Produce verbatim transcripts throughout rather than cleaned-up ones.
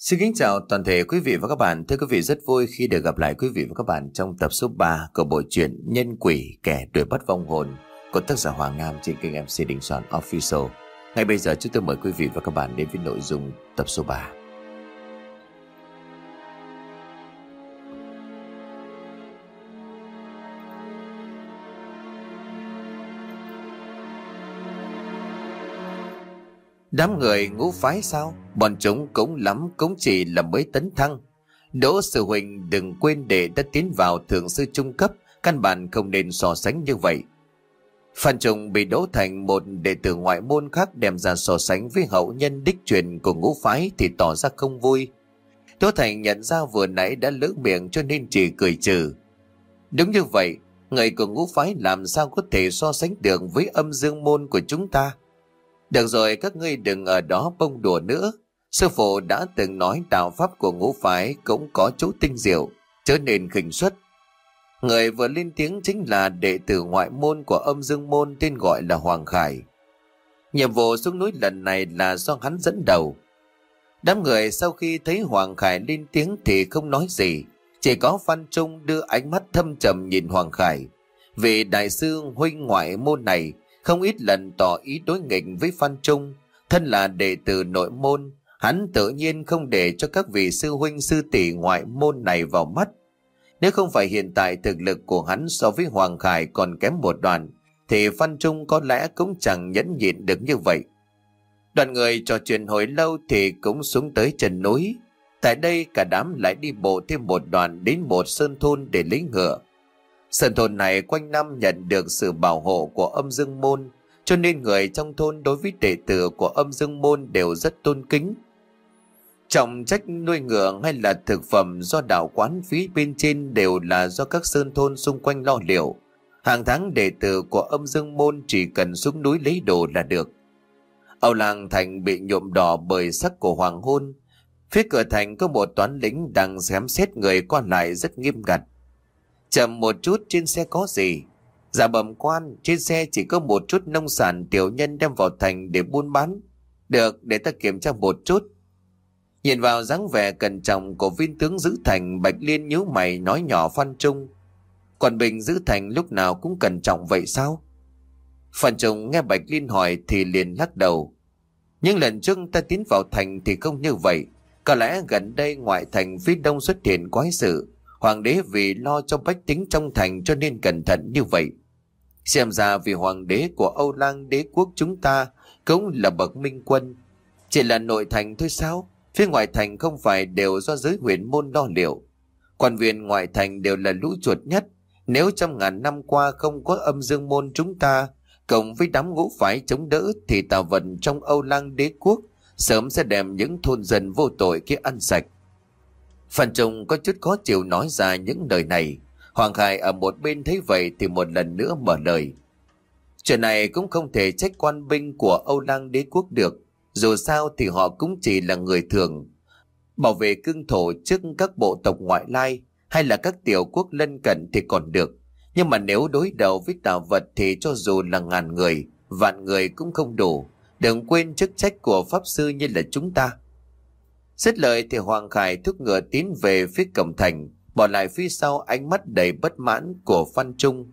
Xin kính chào toàn thể quý vị và các bạn. Thưa quý vị, rất vui khi được gặp lại quý vị và các bạn trong tập số ba của bộ truyện Nhân Quỷ Kẻ Đuổi Bắt Vong Hồn của tác giả Hoàng Nam trên kênh em xê Đình Soạn Official. Ngay bây giờ chúng tôi mời quý vị và các bạn đến với nội dung tập số ba. Đám người ngũ phái sao? Bọn chúng cũng lắm cũng chỉ là mới tấn thăng. Đỗ Sư Huynh đừng quên đệ đã tiến vào thượng sư trung cấp, căn bản không nên so sánh như vậy. Phan Trung bị đỗ thành một đệ tử ngoại môn khác đem ra so sánh với hậu nhân đích truyền của ngũ phái thì tỏ ra không vui. Đỗ Thành nhận ra vừa nãy đã lỡ miệng cho nên chỉ cười trừ. Đúng như vậy, người của ngũ phái làm sao có thể so sánh được với âm dương môn của chúng ta? Được rồi, các ngươi đừng ở đó bông đùa nữa. Sư phụ đã từng nói đạo pháp của ngũ phái cũng có chỗ tinh diệu, chớ nên khinh suất. Người vừa lên tiếng chính là đệ tử ngoại môn của âm dương môn tên gọi là Hoàng Khải. Nhiệm vụ xuống núi lần này là do hắn dẫn đầu. Đám người sau khi thấy Hoàng Khải lên tiếng thì không nói gì, chỉ có Phan Trung đưa ánh mắt thâm trầm nhìn Hoàng Khải. Vì đại sư huynh ngoại môn này không ít lần tỏ ý đối nghịch với Phan Trung. Thân là đệ tử nội môn, hắn tự nhiên không để cho các vị sư huynh sư tỷ ngoại môn này vào mắt. Nếu không phải hiện tại thực lực của hắn so với Hoàng Khải còn kém một đoạn, thì Phan Trung có lẽ cũng chẳng nhẫn nhịn được như vậy. Đoàn người trò chuyện hồi lâu thì cũng xuống tới chân núi. Tại đây cả đám lại đi bộ thêm một đoạn đến một sơn thôn để lấy ngựa. Sơn thôn này quanh năm nhận được sự bảo hộ của âm dương môn, cho nên người trong thôn đối với đệ tử của âm dương môn đều rất tôn kính. Trọng trách nuôi ngựa hay là thực phẩm do đạo quán phía bên trên đều là do các sơn thôn xung quanh lo liệu. Hàng tháng đệ tử của âm dương môn chỉ cần xuống núi lấy đồ là được. Âu Làng Thành bị nhuộm đỏ bởi sắc của hoàng hôn. Phía cửa thành có một toán lính đang xem xét người qua lại rất nghiêm ngặt. Chậm một chút, trên xe có gì? Dạ bẩm quan, trên xe chỉ có một chút nông sản tiểu nhân đem vào thành để buôn bán. Được, để ta kiểm tra một chút. Nhìn vào dáng vẻ cẩn trọng của viên tướng giữ thành, Bạch Liên nhíu mày nói nhỏ Phan Trung: Còn Bình giữ thành lúc nào cũng cẩn trọng vậy sao? Phan Trung nghe Bạch Liên hỏi thì liền lắc đầu: Nhưng lần trước ta tiến vào thành thì không như vậy. Có lẽ gần đây ngoại thành phía đông xuất hiện quái sự. Hoàng đế vì lo cho bách tính trong thành cho nên cẩn thận như vậy. Xem ra vì hoàng đế của Âu Lang đế quốc chúng ta cũng là bậc minh quân. Chỉ là nội thành thôi sao? Phía ngoại thành không phải đều do giới huyền môn lo liệu. Quan viên ngoại thành đều là lũ chuột nhất. Nếu trong ngàn năm qua không có âm dương môn chúng ta cộng với đám ngũ phái chống đỡ thì tà vật trong Âu Lang đế quốc sớm sẽ đem những thôn dân vô tội kia ăn sạch. Phan Trung có chút khó chịu nói ra những lời này. Hoàng Khải ở một bên thấy vậy thì một lần nữa mở lời: Chuyện này cũng không thể trách quan binh của Âu Lang đế quốc được. Dù sao thì họ cũng chỉ là người thường, bảo vệ cương thổ trước các bộ tộc ngoại lai hay là các tiểu quốc lân cận thì còn được. Nhưng mà nếu đối đầu với tà vật thì cho dù là ngàn người, vạn người cũng không đủ. Đừng quên chức trách của pháp sư như là chúng ta. Dứt lời thì Hoàng Khải thúc ngựa tiến về phía cổng thành, bỏ lại phía sau ánh mắt đầy bất mãn của Phan Trung.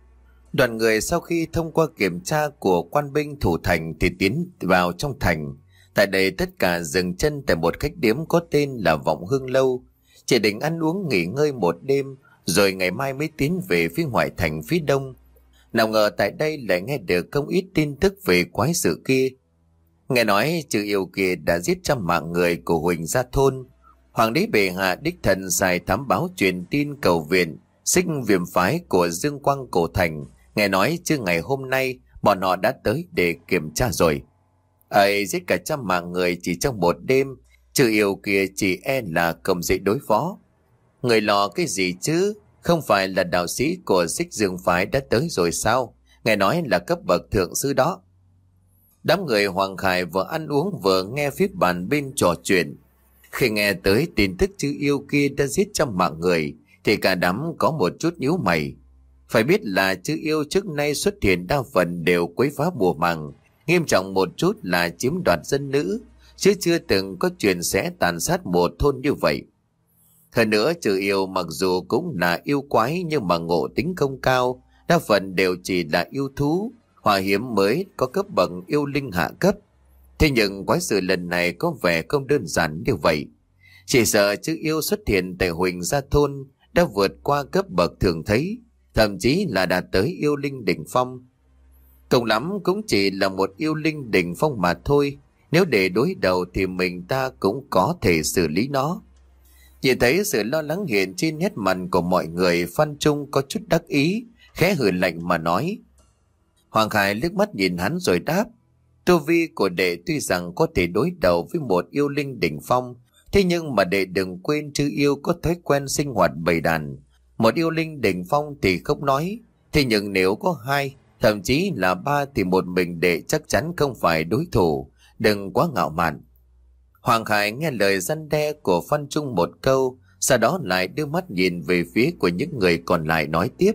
Đoàn người sau khi thông qua kiểm tra của quan binh thủ thành thì tiến vào trong thành. Tại đây tất cả dừng chân tại một khách điếm có tên là Vọng Hương Lâu, chỉ định ăn uống nghỉ ngơi một đêm rồi ngày mai mới tiến về phía ngoại thành phía đông. Nào ngờ tại đây lại nghe được không ít tin tức về quái sự kia. Nghe nói chư yêu kia đã giết trăm mạng người của Huỳnh Gia Thôn. Hoàng đế bệ hạ đích thần sai thám báo truyền tin cầu viện xích viêm phái của Dương Quang Cổ Thành. Nghe nói chứ ngày hôm nay bọn họ đã tới để kiểm tra rồi. Ấy, giết cả trăm mạng người chỉ trong một đêm, chư yêu kia chỉ e là không dễ đối phó. Người lo cái gì chứ? Không phải là đạo sĩ của xích dương phái đã tới rồi sao? Nghe nói là cấp bậc thượng sư đó. Đám người Hoàng Khải vừa ăn uống vừa nghe phía bàn bên trò chuyện. Khi nghe tới tin tức chư yêu kia đã giết trăm mạng người thì cả đám có một chút nhíu mày. Phải biết là chư yêu trước nay xuất hiện đa phần đều quấy phá mùa màng, nghiêm trọng một chút là chiếm đoạt dân nữ, chứ chưa từng có chuyện sẽ tàn sát một thôn như vậy. Hơn nữa trừ yêu mặc dù cũng là yêu quái nhưng mà ngộ tính không cao, đa phần đều chỉ là yêu thú, hỏa hiếm mới có cấp bậc yêu linh hạ cấp. Thế nhưng quái sự lần này có vẻ không đơn giản như vậy. Chỉ sợ chữ yêu xuất hiện tại Huỳnh Gia Thôn đã vượt qua cấp bậc thường thấy, thậm chí là đạt tới yêu linh đỉnh phong. Cùng lắm cũng chỉ là một yêu linh đỉnh phong mà thôi, nếu để đối đầu thì mình ta cũng có thể xử lý nó. Nhìn thấy sự lo lắng hiện trên nét mặt của mọi người, Phan Trung có chút đắc ý, khẽ hừ lạnh mà nói. Hoàng Khải liếc mắt nhìn hắn rồi đáp. Tu vi của đệ tuy rằng có thể đối đầu với một yêu linh đỉnh phong, thế nhưng mà đệ đừng quên chư yêu có thói quen sinh hoạt bầy đàn. Một yêu linh đỉnh phong thì không nói, thế nhưng nếu có hai, thậm chí là ba thì một mình đệ chắc chắn không phải đối thủ, đừng quá ngạo mạn. Hoàng Khải nghe lời răn đe của Phan Trung một câu, sau đó lại đưa mắt nhìn về phía của những người còn lại nói tiếp.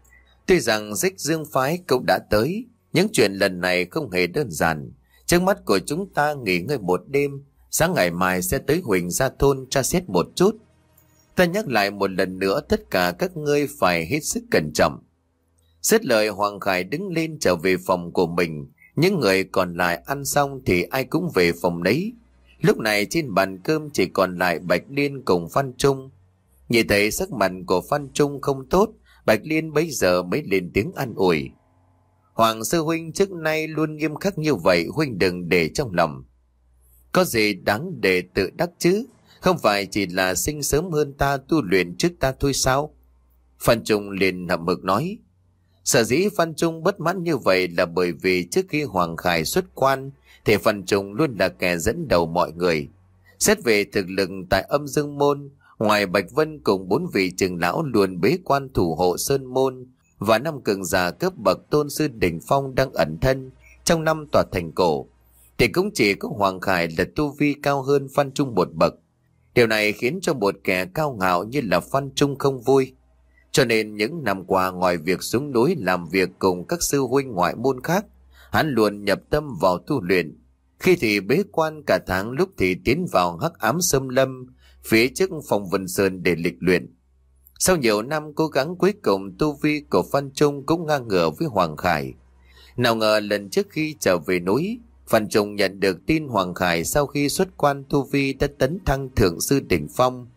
Tuy rằng Xích Dương Phái cũng đã tới, những chuyện lần này không hề đơn giản. Trước mắt của chúng ta nghỉ ngơi một đêm, sáng ngày mai sẽ tới Huỳnh Gia Thôn tra xét một chút. Ta nhắc lại một lần nữa, tất cả các ngươi phải hết sức cẩn trọng. Dứt lời, Hoàng Khải đứng lên trở về phòng của mình. Những người còn lại ăn xong thì ai cũng về phòng đấy. Lúc này trên bàn cơm chỉ còn lại Bạch Liên cùng Phan Trung. Nhìn thấy sắc mặt của Phan Trung không tốt, Bạch Liên bấy giờ mới lên tiếng an ủi. Hoàng sư huynh trước nay luôn nghiêm khắc như vậy, huynh đừng để trong lòng. Có gì đáng để tự đắc chứ, không phải chỉ là sinh sớm hơn ta, tu luyện trước ta thôi sao? Phan Trung liền hậm hực nói. Sở dĩ Phan Trung bất mãn như vậy là bởi vì trước khi Hoàng Khải xuất quan thì Phan Trung luôn là kẻ dẫn đầu mọi người. Xét về thực lực tại Âm Dương Môn, ngoài Bạch Vân cùng bốn vị trưởng lão luôn bế quan thủ hộ Sơn Môn và năm cường giả cấp bậc tôn sư đỉnh phong đang ẩn thân trong năm tòa thành cổ, thì cũng chỉ có Hoàng Khải là tu vi cao hơn Phan Trung một bậc. Điều này khiến cho một kẻ cao ngạo như là Phan Trung không vui. Cho nên những năm qua, ngoài việc xuống núi làm việc cùng các sư huynh ngoại môn khác, hắn luôn nhập tâm vào tu luyện. Khi thì bế quan cả tháng, lúc thì tiến vào hắc ám xâm lâm phía trước phòng Vân Sơn để lịch luyện. Sau nhiều năm cố gắng, cuối cùng tu vi của Phan Trung cũng ngang ngửa với Hoàng Khải. Nào ngờ lần trước khi trở về núi, Phan Trung nhận được tin Hoàng Khải sau khi xuất quan tu vi đã tấn thăng thượng sư đỉnh phong.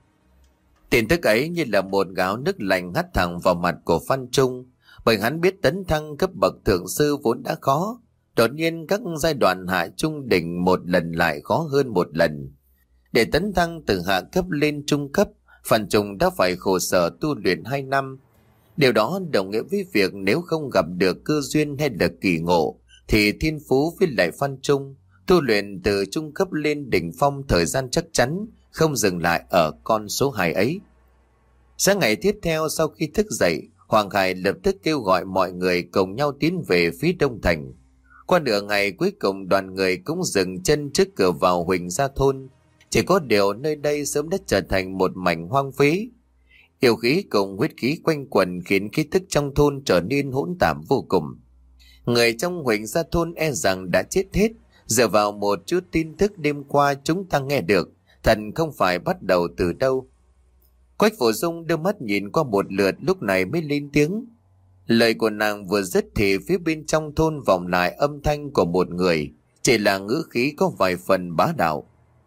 Tin tức ấy như là một gáo nước lạnh hắt thẳng vào mặt của Phan Trung, bởi hắn biết tấn thăng cấp bậc thượng sư vốn đã khó, đột nhiên các giai đoạn hạ trung đỉnh một lần lại khó hơn một lần. Để tấn thăng từ hạ cấp lên trung cấp, Phan Trung đã phải khổ sở tu luyện hai năm. Điều đó đồng nghĩa với việc nếu không gặp được cơ duyên hay là kỳ ngộ, thì thiên phú với lại Phan Trung tu luyện từ trung cấp lên đỉnh phong thời gian chắc chắn không dừng lại ở con số hai ấy. Sáng ngày tiếp theo sau khi thức dậy, Hoàng Khải lập tức kêu gọi mọi người cùng nhau tiến về phía Đông Thành. Qua nửa ngày cuối cùng đoàn người cũng dừng chân trước cửa vào Huỳnh Gia Thôn. Chỉ có điều nơi đây sớm đã trở thành một mảnh hoang phế. Yêu khí cùng huyết khí quanh quẩn khiến khí tức trong thôn trở nên hỗn tạp vô cùng. Người trong Huỳnh Gia Thôn e rằng đã chết hết. Dựa vào một chút tin tức đêm qua chúng ta nghe được, thần không phải bắt đầu từ đâu. Quách Phổ Dung đưa mắt nhìn qua một lượt lúc này mới lên tiếng. Lời của nàng vừa dứt thì phía bên trong thôn vọng lại âm thanh của một người, chỉ là ngữ khí có vài phần bá đạo.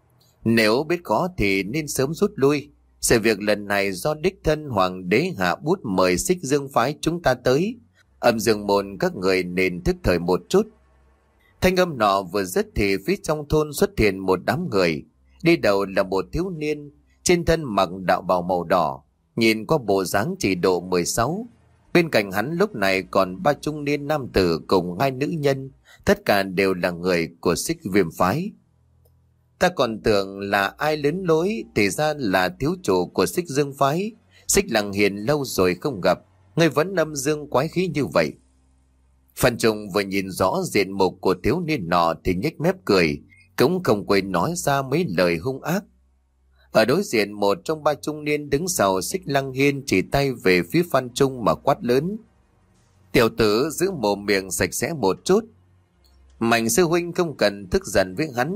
Nếu biết khó thì nên sớm rút lui. Sự việc lần này do đích thân Hoàng đế hạ bút mời Xích Dương Phái chúng ta tới. Âm Dương Môn các người nên thức thời một chút. Thanh âm nọ vừa dứt thì phía trong thôn xuất hiện một đám người. Đi đầu là một thiếu niên, trên thân mặc đạo bào màu đỏ, nhìn qua bộ dáng chỉ độ mười sáu. Bên cạnh hắn lúc này còn ba trung niên nam tử cùng hai nữ nhân, tất cả đều là người của Xích Viêm Phái. Ta còn tưởng là ai lớn lối, thì ra là thiếu chủ của Xích Dương Phái. Xích Lăng Hiền lâu rồi không gặp, ngươi vẫn âm dương quái khí như vậy. Phan Trung vừa nhìn rõ diện mục của thiếu niên nọ thì nhếch mép cười, cũng không quên nói ra mấy lời hung ác. Ở đối diện một trong ba trung niên đứng sau Xích Lăng Hiên chỉ tay về phía Phan Trung mà quát lớn. Tiểu tử giữ mồm miệng sạch sẽ một chút. Mạnh sư huynh không cần tức giận với hắn.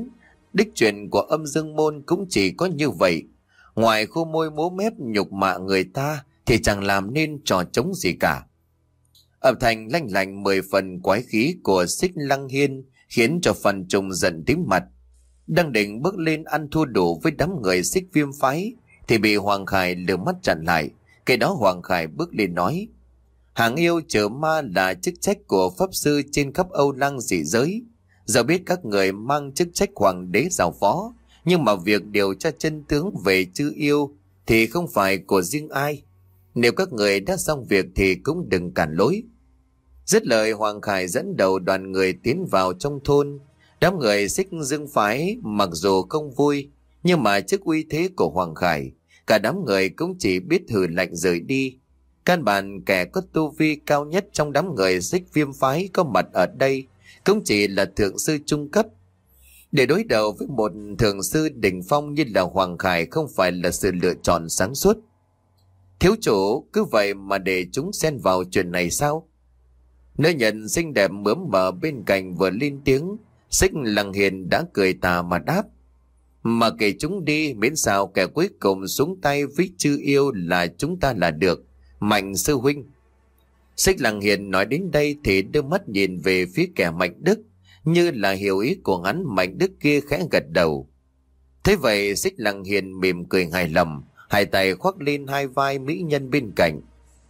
Đích truyền của âm dương môn cũng chỉ có như vậy. Ngoài khô môi múa mép nhục mạ người ta thì chẳng làm nên trò trống gì cả. Âm thanh lanh lành mười phần quái khí của Xích Lăng Hiên khiến cho Phan Trung giận tím mặt. Đang định bước lên ăn thua đủ với đám người Xích Viêm phái thì bị Hoàng Khải lừa mắt chặn lại. Cái đó Hoàng Khải bước lên nói: hàng yêu trừ ma là chức trách của pháp sư trên khắp Âu Lăng dị giới. Giờ biết các người mang chức trách hoàng đế giao phó, nhưng mà việc điều tra chân tướng về chư yêu thì không phải của riêng ai. Nếu các người đã xong việc thì cũng đừng cản lối. Dứt lời, Hoàng Khải dẫn đầu đoàn người tiến vào trong thôn. Đám người Xích Dương phái mặc dù không vui, nhưng mà trước uy thế của Hoàng Khải, cả đám người cũng chỉ biết hừ lạnh rời đi. Căn bản kẻ có tu vi cao nhất trong đám người Xích Viêm phái có mặt ở đây cũng chỉ là thượng sư trung cấp. Để đối đầu với một thượng sư đỉnh phong như là Hoàng Khải không phải là sự lựa chọn sáng suốt. Thiếu chủ, cứ vậy mà để chúng xen vào chuyện này sao? Nữ nhân xinh đẹp mướm mờ bên cạnh vừa lên tiếng, Xích Lăng Hiền đã cười tà mà đáp: mà kể chúng đi, miễn sao kẻ cuối cùng xuống tay với chư yêu là chúng ta là được. Mạnh sư huynh. Xích Lăng Hiền nói đến đây thì đưa mắt nhìn về phía kẻ Mạnh Đức, như là hiểu ý của hắn. Mạnh Đức kia khẽ gật đầu. Thế vậy Xích Lăng Hiền mỉm cười hài lòng, hai tay khoác lên hai vai mỹ nhân bên cạnh,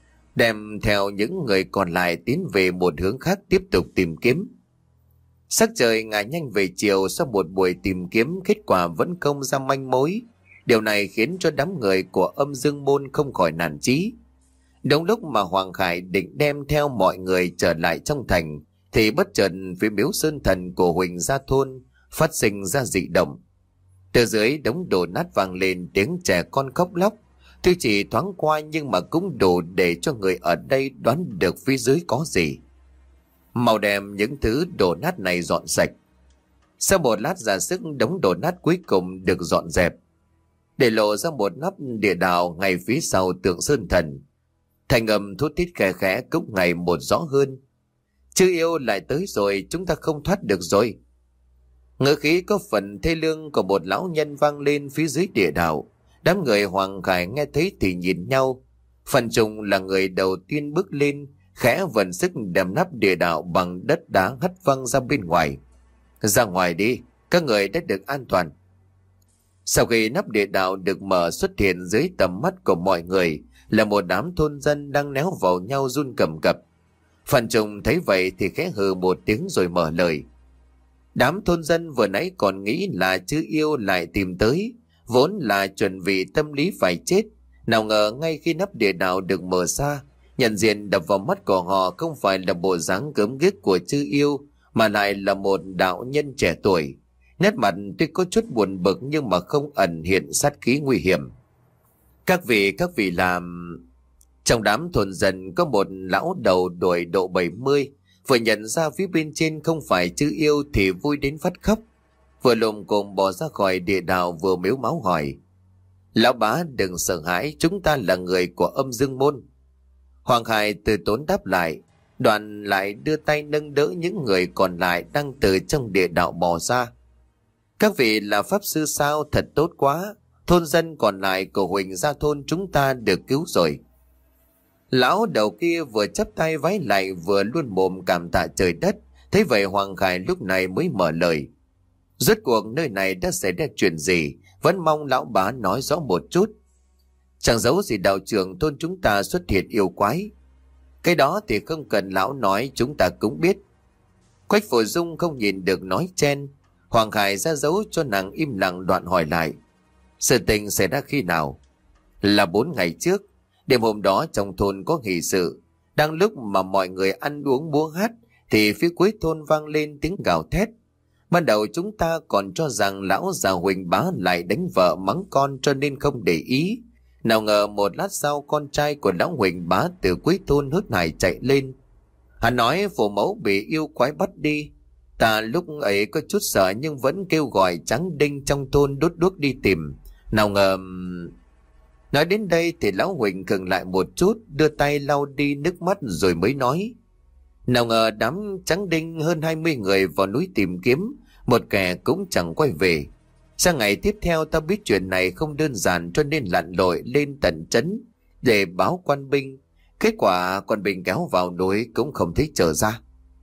đem theo những người còn lại tiến về một hướng khác tiếp tục tìm kiếm. Sắc trời ngả nhanh về chiều. Sau một buổi tìm kiếm, kết quả vẫn không ra manh mối. Điều này khiến cho đám người của âm dương môn không khỏi nản chí. Đúng lúc mà Hoàng Khải định đem theo mọi người trở lại trong thành thì bất chợt phía miếu sơn thần của Huỳnh Gia Thôn phát sinh ra dị động. Từ dưới đống đổ nát vang lên tiếng trẻ con khóc lóc. Tuy chỉ thoáng qua nhưng mà cũng đủ để cho người ở đây đoán được phía dưới có gì. Mau đem những thứ đổ nát này dọn sạch. Sau một lát ra sức, đống đổ nát cuối cùng được dọn dẹp, để lộ ra một nắp địa đạo ngay phía sau tượng sơn thần. Thành âm thút thít khẽ khẽ cũng ngày một rõ hơn. Chư yêu lại tới rồi, chúng ta không thoát được rồi. Ngữ khí có phần thê lương của một lão nhân vang lên phía dưới địa đạo. Đám người Hoàng Khải nghe thấy thì nhìn nhau. Phan Trung là người đầu tiên bước lên, khẽ vận sức đem nắp địa đạo bằng đất đá hất văng ra bên ngoài. Ra ngoài đi, các người đã được an toàn. Sau khi nắp địa đạo được mở, xuất hiện dưới tầm mắt của mọi người là một đám thôn dân đang néo vào nhau run cầm cập. Phan Trung thấy vậy thì khẽ hừ một tiếng rồi mở lời. Đám thôn dân vừa nãy còn nghĩ là chư yêu lại tìm tới, vốn là chuẩn bị tâm lý phải chết. Nào ngờ ngay khi nắp địa đạo được mở ra, nhận diện đập vào mắt của họ không phải là bộ dáng gớm ghiếc của chư yêu, mà lại là một đạo nhân trẻ tuổi. Nét mặt tuy có chút buồn bực nhưng mà không ẩn hiện sát khí nguy hiểm. Các vị, các vị làm... Trong đám thôn dân có một lão đầu tuổi độ bảy mươi, vừa nhận ra phía bên trên không phải chư yêu thì vui đến phát khóc. Vừa lồm cồm bò ra khỏi địa đạo vừa mếu máu hỏi: lão bá đừng sợ hãi, chúng ta là người của âm dương môn. Hoàng Khải từ tốn đáp lại, đoạn lại đưa tay nâng đỡ những người còn lại đang từ trong địa đạo bò ra. Các vị là pháp sư sao? Thật tốt quá. Thôn dân còn lại của Huỳnh Gia Thôn chúng ta được cứu rồi. Lão đầu kia vừa chắp tay vái lại vừa luôn mồm cảm tạ trời đất. Thế vậy Hoàng Khải lúc này mới mở lời: rốt cuộc nơi này đã xảy ra chuyện gì, vẫn mong lão bá nói rõ một chút. Chẳng giấu gì đạo trưởng thôn chúng ta xuất hiện yêu quái. Cái đó thì không cần lão nói, chúng ta cũng biết. Quách Phổ Dung không nhìn được nói chen. Hoàng Khải ra dấu cho nàng im lặng, đoạn hỏi lại: sự tình xảy ra khi nào? Là bốn ngày trước. Đêm hôm đó trong thôn có hỷ sự. Đang lúc mà mọi người ăn uống múa hát thì phía cuối thôn vang lên tiếng gào thét. Ban đầu chúng ta còn cho rằng lão già Huỳnh bá lại đánh vợ mắng con cho nên không để ý. Nào ngờ một lát sau con trai của lão Huỳnh bá từ cuối thôn hớt hải chạy lên. Hắn nói phụ mẫu bị yêu quái bắt đi. Ta lúc ấy có chút sợ nhưng vẫn kêu gọi Tráng Đinh trong thôn đốt đuốc đi tìm. Nào ngờ... Nói đến đây thì lão Huỳnh khựng lại một chút, đưa tay lau đi nước mắt rồi mới nói: nào ngờ đám Tráng Đinh hơn hai mươi người vào núi tìm kiếm, một kẻ cũng chẳng quay về. Sang ngày tiếp theo ta biết chuyện này không đơn giản cho nên lặn lội lên tận trấn để báo quan binh. Kết quả quan binh kéo vào núi cũng không thấy trở ra.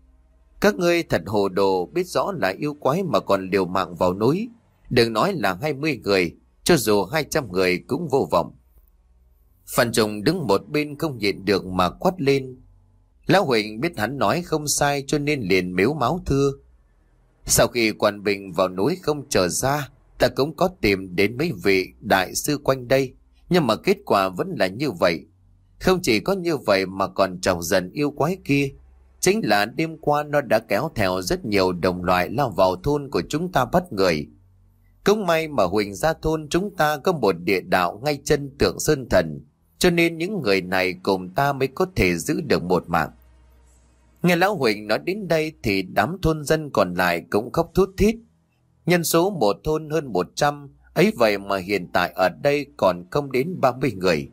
Các ngươi thật hồ đồ, biết rõ là yêu quái mà còn liều mạng vào núi. Đừng nói là hai mươi người, cho dù hai trăm người cũng vô vọng. Phan Trung đứng một bên không nhịn được mà quát lên. Lão Huỳnh biết hắn nói không sai cho nên liền mếu máo thưa. Sau khi quan binh vào núi không trở ra, ta cũng có tìm đến mấy vị đại sư quanh đây, nhưng mà kết quả vẫn là như vậy. Không chỉ có như vậy mà còn chọc giận yêu quái kia. Chính là đêm qua nó đã kéo theo rất nhiều đồng loại lao vào thôn của chúng ta bắt người. Cũng may mà Huỳnh gia thôn chúng ta có một địa đạo ngay chân Tượng Sơn Thần, cho nên những người này cùng ta mới có thể giữ được một mạng. Nghe lão Huỳnh nói đến đây thì đám thôn dân còn lại cũng khóc thút thít. Nhân số một thôn hơn một trăm, ấy vậy mà hiện tại ở đây còn không đến ba mươi người.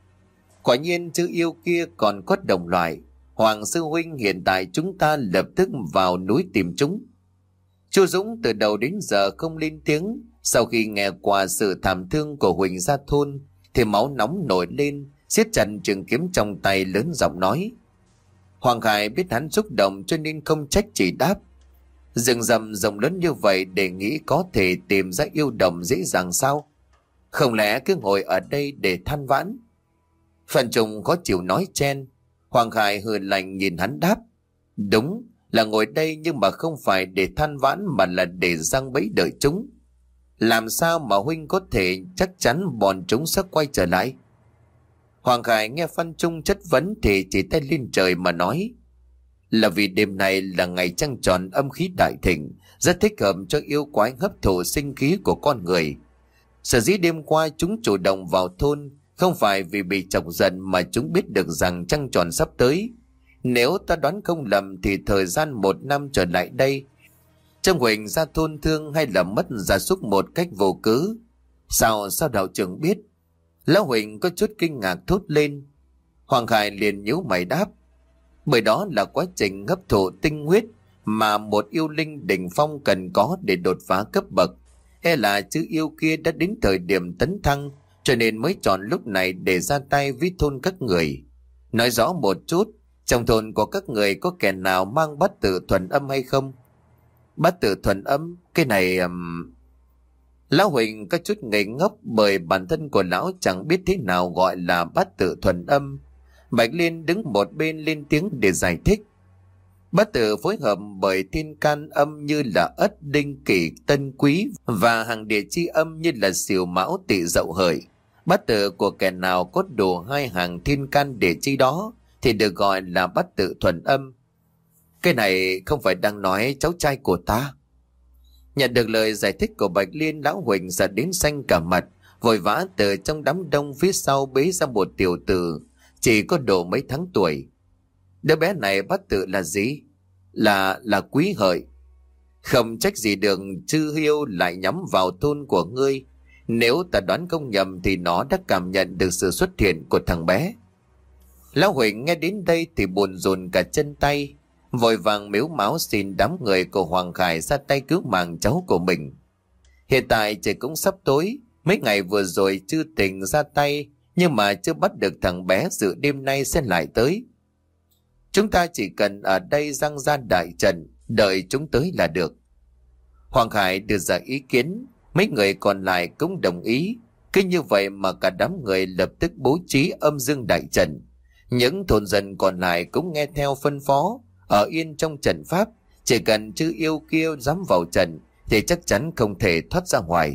Quả nhiên chữ yêu kia còn có đồng loại. Hoàng sư huynh, hiện tại chúng ta lập tức vào núi tìm chúng. Chu Dũng từ đầu đến giờ không lên tiếng. Sau khi nghe qua sự thảm thương của Huỳnh gia thôn thì máu nóng nổi lên, siết chặt trường kiếm trong tay lớn giọng nói. Hoàng Khải biết hắn xúc động cho nên không trách chỉ đáp. Rừng rậm rộng lớn như vậy để nghĩ có thể tìm ra yêu đồng dễ dàng sao? Không lẽ cứ ngồi ở đây để than vãn? Phan Trung khó chịu nói chen. Hoàng Khải hừ lạnh nhìn hắn đáp. Đúng là ngồi đây nhưng mà không phải để than vãn mà là để giăng bẫy đợi chúng. Làm sao mà huynh có thể chắc chắn bọn chúng sẽ quay trở lại? Hoàng Khải nghe Phan Trung chất vấn thì chỉ tay lên trời mà nói. Là vì đêm này là ngày trăng tròn âm khí đại thịnh, rất thích hợp cho yêu quái hấp thụ sinh khí của con người. Sở dĩ đêm qua chúng chủ động vào thôn không phải vì bị chọc giận mà chúng biết được rằng trăng tròn sắp tới. Nếu ta đoán không lầm thì thời gian một năm trở lại đây, trong Huỳnh gia thôn thương hay là mất gia súc một cách vô cớ. Sao sao đạo trưởng biết? Lão Huỳnh có chút kinh ngạc thốt lên. Hoàng Khải liền nhíu mày đáp. Bởi đó là quá trình hấp thụ tinh huyết mà một yêu linh đỉnh phong cần có để đột phá cấp bậc. E là chữ yêu kia đã đến thời điểm tấn thăng, cho nên mới chọn lúc này để ra tay với thôn các người. Nói rõ một chút, trong thôn của các người có kẻ nào mang bát tự thuần âm hay không? Bát tự thuần âm, cái này... Um... Lão Huỳnh có chút ngây ngốc bởi bản thân của lão chẳng biết thế nào gọi là bát tự thuần âm. Bạch Liên đứng một bên lên tiếng để giải thích. Bát tự phối hợp bởi thiên can âm như là Ất Đinh Kỷ Tân Quý và hàng địa chi âm như là Sửu Mão Tỵ Dậu Hợi. Bát tự của kẻ nào có đủ hai hàng thiên can địa chi đó thì được gọi là bát tự thuần âm. Cái này không phải đang nói cháu trai của ta? Nhận được lời giải thích của Bạch Liên, lão Huỳnh giật đến xanh cả mặt, vội vã từ trong đám đông phía sau bế ra một tiểu tử chỉ có độ mấy tháng tuổi. Đứa bé này bát tự là gì? Là là Quý Hợi. Không trách gì được chư hiêu lại nhắm vào thôn của ngươi. Nếu ta đoán không nhầm thì nó đã cảm nhận được sự xuất hiện của thằng bé. Lão Huỳnh nghe đến đây thì buồn rùn cả chân tay, vội vàng mếu máo xin đám người của Hoàng Khải ra tay cứu mạng cháu của mình. Hiện tại trời cũng sắp tối, mấy ngày vừa rồi chưa tình ra tay, nhưng mà chưa bắt được thằng bé, dự đêm nay sẽ lại tới. Chúng ta chỉ cần ở đây giăng ra đại trận, đợi chúng tới là được. Hoàng Khải đưa ra ý kiến, mấy người còn lại cũng đồng ý. Cứ như vậy mà cả đám người lập tức bố trí âm dương đại trận. Những thôn dân còn lại cũng nghe theo phân phó, ở yên trong trận pháp. Chỉ cần chư yêu kia dám vào trận thì chắc chắn không thể thoát ra ngoài.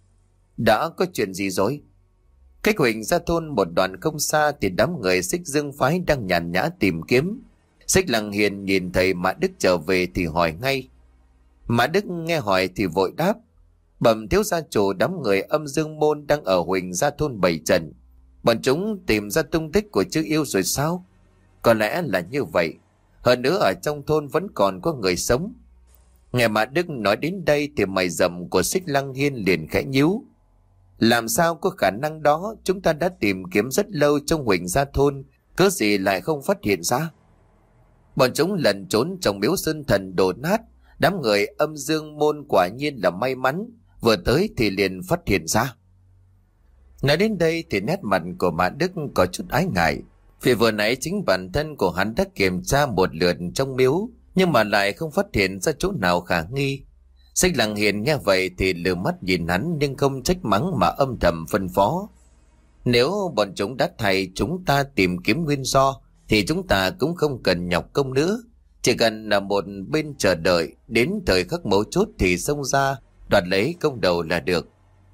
Đã có chuyện gì rồi? Cách Huỳnh gia thôn một đoạn không xa thì đám người Xích Dương phái đang nhàn nhã tìm kiếm. Xích Lăng Hiền nhìn thấy Mã Đức trở về thì hỏi ngay. Mã Đức nghe hỏi thì vội đáp. Bẩm thiếu gia chủ, đám người âm dương môn đang ở Huỳnh gia thôn bảy trận. Bọn chúng tìm ra tung tích của chư yêu rồi sao? Có lẽ là như vậy. Hơn nữa ở trong thôn vẫn còn có người sống. Nghe Mã Đức nói đến đây thì mày rậm của Xích Lăng Hiên liền khẽ nhíu. Làm sao có khả năng đó? Chúng ta đã tìm kiếm rất lâu trong Huỳnh gia thôn, cớ gì lại không phát hiện ra? Bọn chúng lẩn trốn trong miếu sơn thần đổ nát, Đám người âm dương môn quả nhiên là may mắn, vừa tới thì liền phát hiện ra. Nói đến đây thì nét mặt của Mã Đức có chút ái ngại, vì vừa nãy chính bản thân của hắn đã kiểm tra một lượt trong miếu, nhưng mà lại không phát hiện ra chỗ nào khả nghi. Xích Lăng Hiền nghe vậy thì lừa mắt nhìn hắn, nhưng không trách mắng mà âm thầm phân phó: nếu bọn chúng đã thay chúng ta tìm kiếm nguyên do thì chúng ta cũng không cần nhọc công nữa, chỉ cần là một bên chờ đợi đến thời khắc mấu chốt thì xông ra đoạt lấy công đầu là được.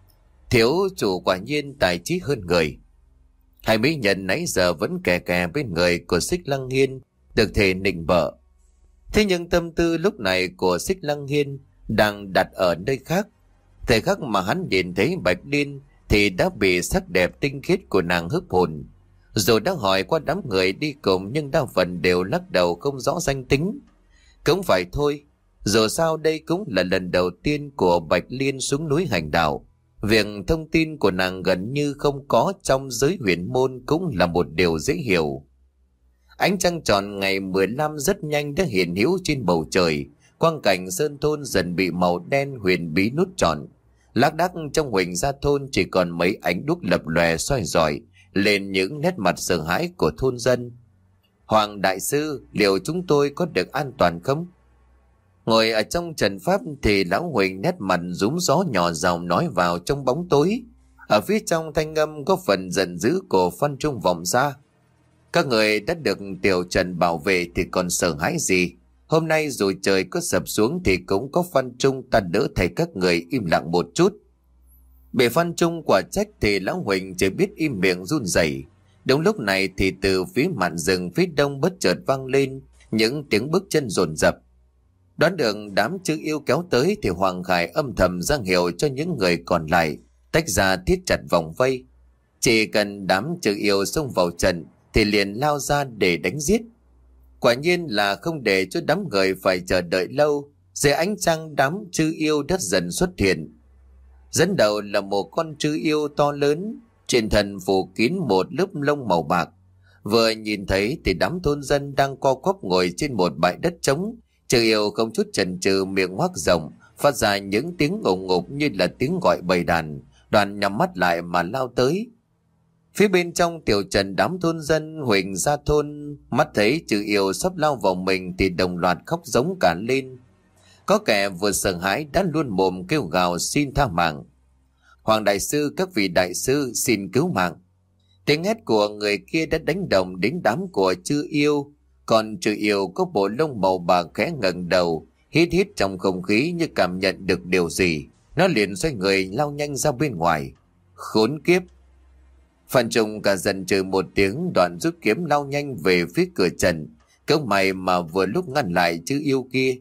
Thiếu chủ quả nhiên tài trí hơn người. Hai mỹ nhân nãy giờ vẫn kè kè bên người của Xích Lăng Hiên, được thể nịnh bợ. Thế nhưng tâm tư lúc này của Xích Lăng Hiên đang đặt ở nơi khác. Thời khắc mà hắn nhìn thấy Bạch Liên thì đã bị sắc đẹp tinh khiết của nàng hấp hồn. Dù đã hỏi qua đám người đi cùng nhưng đa phần đều lắc đầu không rõ danh tính. Cũng phải thôi, dù sao đây cũng là lần đầu tiên của Bạch Liên xuống núi hành đạo. Việc thông tin của nàng gần như không có trong giới huyền môn cũng là một điều dễ hiểu. Ánh trăng tròn ngày mười lăm rất nhanh đã hiện hữu trên bầu trời. Quang cảnh sơn thôn dần bị màu đen huyền bí nút trọn. Lác đác trong huỳnh gia thôn chỉ còn mấy ánh đuốc lập lòe soi rọi lên những nét mặt sợ hãi của thôn dân. Hoàng đại sư, liệu chúng tôi có được an toàn không? Ngồi ở trong trận pháp thì lão Huỳnh nét mặt rúm gió nhỏ giọng nói vào trong bóng tối. Ở phía trong thanh âm có phần giận dữ của Phan Trung vọng ra: các người đã được tiểu Trần bảo vệ thì còn sợ hãi gì? Hôm nay dù trời có sập xuống thì cũng có Phan Trung ta đỡ thầy các người im lặng một chút. Bị Phan Trung quả trách thì lão Huỳnh chỉ biết im miệng run rẩy. Đúng lúc này thì từ phía mạn rừng phía đông bất chợt vang lên những tiếng bước chân dồn dập. Đoán được đám chư yêu kéo tới thì Hoàng Khải âm thầm ra hiệu cho những người còn lại tách ra thiết chặt vòng vây. Chỉ cần đám chư yêu xông vào trận thì liền lao ra để đánh giết. Quả nhiên là không để cho đám người phải chờ đợi lâu. Dưới ánh trăng đám chư yêu đất dần xuất hiện. Dẫn đầu là một con chư yêu to lớn, trên thân phủ kín một lớp lông màu bạc. Vừa nhìn thấy thì đám thôn dân đang co quắp ngồi trên một bãi đất trống. Chư yêu không chút chần chừ miệng hoác rộng, phát ra những tiếng ủng ngục như là tiếng gọi bầy đàn. Đoàn nhắm mắt lại mà lao tới. Phía bên trong tiểu trần đám thôn dân Huỳnh gia thôn mắt thấy chư yêu sắp lao vào mình thì đồng loạt khóc giống cả lên. Có kẻ vừa sợ hãi đã luôn mồm kêu gào xin tha mạng: Hoàng đại sư, các vị đại sư xin cứu mạng. Tiếng hét của người kia đã đánh động đến đám của chư yêu. Còn chư yêu có bộ lông màu bạc khẽ ngẩng đầu, hít hít trong không khí như cảm nhận được điều gì. Nó liền xoay người lao nhanh ra bên ngoài. Khốn kiếp! Phan Trung cả dần trừ một tiếng, đoạn rút kiếm lao nhanh về phía cửa trần. Cớ mày mà vừa lúc ngăn lại chư yêu kia.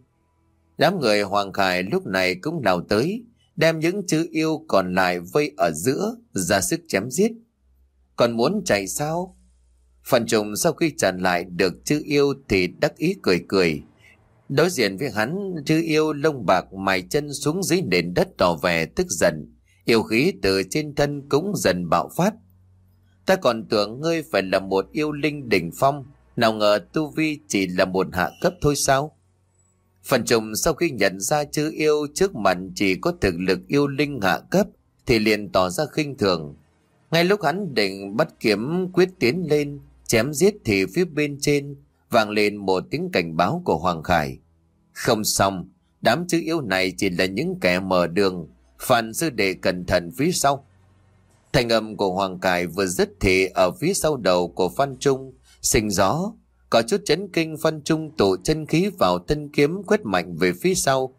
Đám người Hoàng Khải lúc này cũng lao tới, đem những chư yêu còn lại vây ở giữa, ra sức chém giết. Còn muốn chạy sao? Phan Trung sau khi trả lại được chư yêu thì đắc ý cười cười. Đối diện với hắn, chư yêu lông bạc mài chân xuống dưới nền đất tỏ vẻ tức giận. Yêu khí từ trên thân cũng dần bạo phát. Ta còn tưởng ngươi phải là một yêu linh đỉnh phong, nào ngờ tu vi chỉ là một hạ cấp thôi sao? Phan Trung sau khi nhận ra chư yêu trước mặt chỉ có thực lực yêu linh hạ cấp thì liền tỏ ra khinh thường. Ngay lúc hắn định bắt kiếm quyết tiến lên chém giết thì phía bên trên vang lên một tiếng cảnh báo của Hoàng Khải. Không xong, đám chư yêu này chỉ là những kẻ mở đường, Phan sư đệ cẩn thận phía sau. Thanh âm của Hoàng Khải vừa dứt thì ở phía sau đầu của Phan Trung sinh gió, có chút chấn kinh. Phan Trung tụ chân khí vào thân kiếm quét mạnh về phía sau.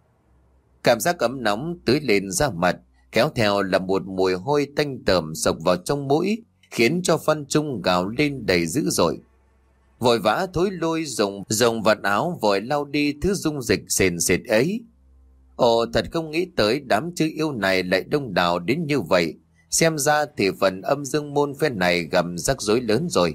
Cảm giác ấm nóng tưới lên da mặt, kéo theo là một mùi hôi tanh tởm sộc vào trong mũi, khiến cho Phan Trung gào lên đầy dữ dội. Vội vã thối lôi dùng dùng vạt áo vội lau đi thứ dung dịch sền sệt ấy. Ồ, thật không nghĩ tới đám chư yêu này lại đông đảo đến như vậy. Xem ra thì phần âm dương môn phe này gặp rắc rối lớn rồi.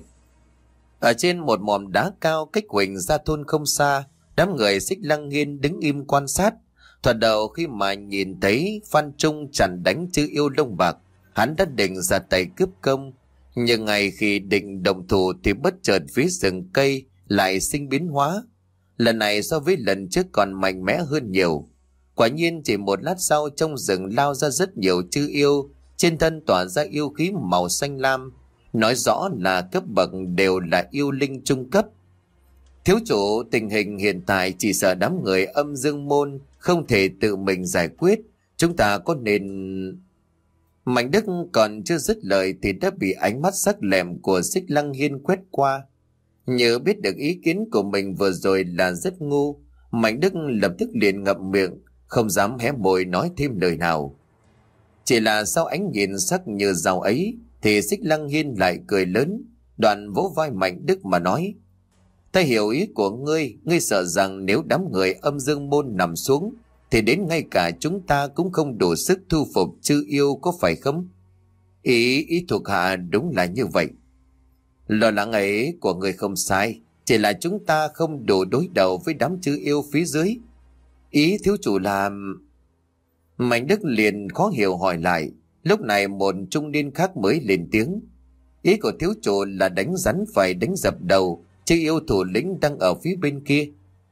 Ở trên một mỏm đá cao cách Huỳnh gia thôn không xa, đám người Xích Lăng Hiên đứng im quan sát. Thoạt đầu khi mà nhìn thấy Phan Trung chặn đánh chư yêu lông bạc, hắn đã định ra tay cướp công. Nhưng ngay khi định động thủ thì bất chợt phía rừng cây lại sinh biến hóa. Lần này so với lần trước còn mạnh mẽ hơn nhiều. Quả nhiên chỉ một lát sau, trong rừng lao ra rất nhiều chư yêu, trên thân tỏa ra yêu khí màu xanh lam, nói rõ là cấp bậc đều là yêu linh trung cấp. Thiếu chủ, tình hình hiện tại chỉ sợ đám người Âm Dương Môn không thể tự mình giải quyết, chúng ta có nên... Mạnh Đức còn chưa dứt lời thì đã bị ánh mắt sắc lẹm của Xích Lăng Hiên quét qua. Nhớ biết được ý kiến của mình vừa rồi là rất ngu, Mạnh Đức lập tức liền ngậm miệng, không dám hé môi nói thêm lời nào. Chỉ là sau ánh nhìn sắc như dao ấy thì Xích Lăng Hiên lại cười lớn, đoạn vỗ vai Mạnh Đức mà nói: Ta hiểu ý của ngươi, ngươi sợ rằng nếu đám người Âm Dương Môn nằm xuống thì đến ngay cả chúng ta cũng không đủ sức thu phục chư yêu, có phải không? Ý ý thuộc hạ đúng là như vậy. Lo lắng ấy của người không sai, chỉ là chúng ta không đủ đối đầu với đám chư yêu phía dưới. Ý thiếu chủ là... Mạnh Đức liền khó hiểu hỏi lại. Lúc này một trung niên khác mới lên tiếng: Ý của thiếu chủ là đánh rắn phải đánh dập đầu, chư yêu thủ lĩnh đang ở phía bên kia.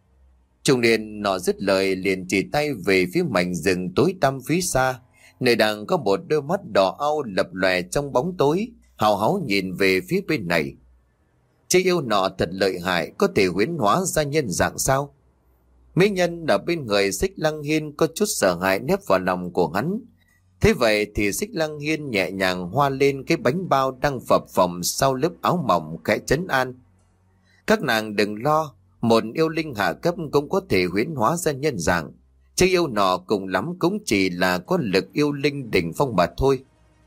Trung niên nọ dứt lời liền chỉ tay về phía mảnh rừng tối tăm phía xa, nơi đang có một đôi mắt đỏ au lập lòe trong bóng tối, hào háo nhìn về phía bên này. Chư yêu nọ thật lợi hại, có thể huyễn hóa ra nhân dạng sao? Mỹ nhân ở bên người Xích Lăng Hiên có chút sợ hãi nép vào lòng của hắn. Thế vậy thì Xích Lăng Hiên nhẹ nhàng hoa lên cái bánh bao đang phập phồng sau lớp áo mỏng, khẽ trấn an: Các nàng đừng lo, một yêu linh hạ cấp cũng có thể huyễn hóa ra nhân dạng. Chứ yêu nọ cùng lắm cũng chỉ là có lực yêu linh đỉnh phong mà thôi.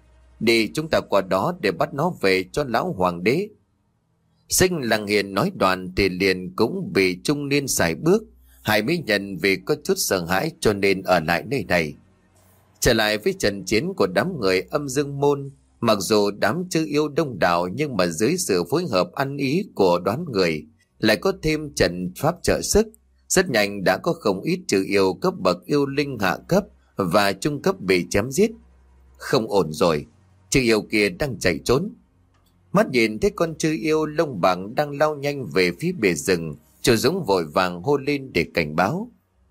Đi, chúng ta qua đó để bắt nó về cho lão hoàng đế. Xích Lăng Hiên nói đoạn thì liền cũng bị trung niên sải bước. Hai mỹ nhân vì có chút sợ hãi cho nên ở lại nơi này. Trở lại với trận chiến của đám người Âm Dương Môn, mặc dù đám chư yêu đông đảo nhưng mà dưới sự phối hợp ăn ý của đoán người, lại có thêm trận pháp trợ sức, rất nhanh đã có không ít chư yêu cấp bậc yêu linh hạ cấp và trung cấp bị chém giết. Không ổn rồi, chư yêu kia đang chạy trốn. Mắt nhìn thấy con chư yêu lông bạc đang lao nhanh về phía bề rừng, Chu Dũng vội vàng hô lên để cảnh báo.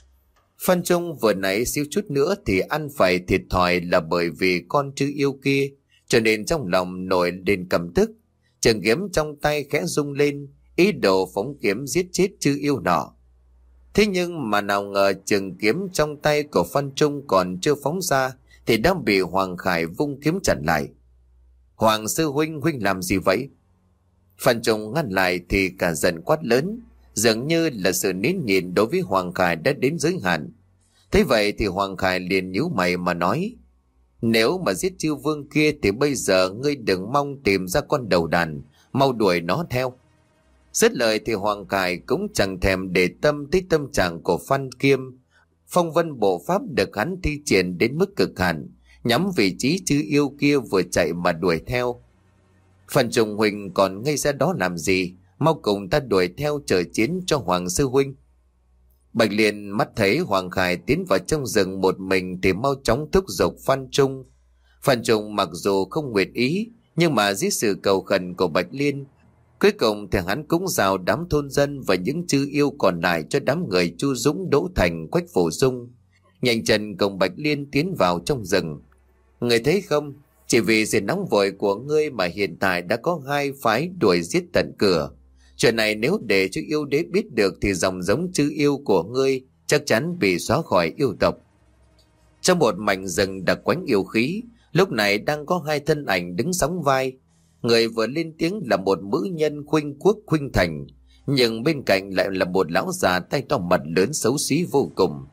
Phan Trung vừa nãy xíu chút nữa thì ăn phải thiệt thòi là bởi vì con chư yêu kia, cho nên trong lòng nổi lên căm tức, trường kiếm trong tay khẽ rung lên, ý đồ phóng kiếm giết chết chư yêu nọ. Thế nhưng mà nào ngờ trường kiếm trong tay của Phan Trung còn chưa phóng ra thì đã bị Hoàng Khải vung kiếm chặn lại. Hoàng sư huynh, huynh làm gì vậy? Phan Trung ngăn lại thì cả giận quát lớn, dường như là sự nín nhịn đối với Hoàng Khải đã đến giới hạn. Thế vậy thì Hoàng Khải liền nhíu mày mà nói: Nếu mà giết chư vương kia thì bây giờ ngươi đừng mong tìm ra con đầu đàn, mau đuổi nó theo. Dứt lời thì Hoàng Khải cũng chẳng thèm để tâm tới tâm trạng của Phan Kiêm. Phong vân bộ pháp được hắn thi triển đến mức cực hạn, nhắm vị trí chư yêu kia vừa chạy mà đuổi theo. Phan Trung huynh còn ngây ra đó làm gì? Mau cùng ta đuổi theo chờ chiến cho Hoàng sư huynh. Bạch Liên mắt thấy Hoàng Khải tiến vào trong rừng một mình thì mau chóng thúc giục Phan Trung. Phan Trung mặc dù không nguyện ý, nhưng mà dưới sự cầu khẩn của Bạch Liên, cuối cùng thì hắn cũng rào đám thôn dân và những chư yêu còn lại cho đám người Chu Dũng, Đỗ Thành, Quách Phổ Dung nhanh chân cùng Bạch Liên tiến vào trong rừng. Người thấy không, chỉ vì sự nóng vội của ngươi mà hiện tại đã có hai phái đuổi giết tận cửa. Chuyện này nếu để cho yêu đế biết được thì dòng giống chư yêu của ngươi chắc chắn bị xóa khỏi yêu tộc. Trong một mảnh rừng đặc quánh yêu khí, lúc này đang có hai thân ảnh đứng sóng vai. Người vừa lên tiếng là một nữ nhân khuynh quốc khuynh thành, nhưng bên cạnh lại là một lão già tay to mặt lớn xấu xí vô cùng.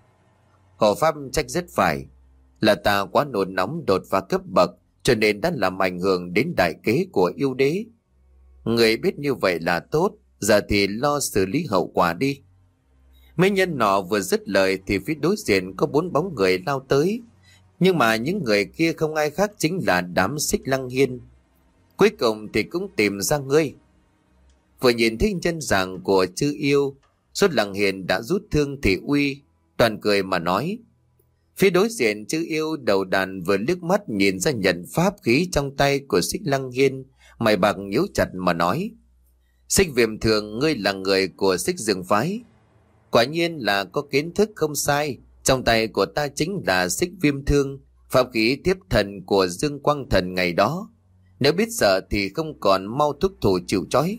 Hồ Pháp trách rất phải, là ta quá nôn nóng đột phá cấp bậc, cho nên đã làm ảnh hưởng đến đại kế của yêu đế. Người biết như vậy là tốt, giờ thì lo xử lý hậu quả đi. Mấy nhân nọ vừa dứt lời thì phía đối diện có bốn bóng người lao tới, nhưng mà những người kia không ai khác chính là đám Xích Lăng Hiên. Cuối cùng thì cũng tìm ra ngươi. Vừa nhìn thấy chân dạng của chư yêu, Xuất Lăng Hiên đã rút thương thị uy, toàn cười mà nói. Phía đối diện chư yêu đầu đàn vừa liếc mắt nhìn ra nhận pháp khí trong tay của Xích Lăng Hiên, mày bạc nhíu chặt mà nói. Xích Viêm Thường, ngươi là người của Xích Dương phái. Quả nhiên là có kiến thức không sai. Trong tay của ta chính là xích viêm thương, pháp khí tiếp thần của Dương Quang Thần ngày đó. Nếu biết sợ thì không còn mau thúc thủ chịu trói.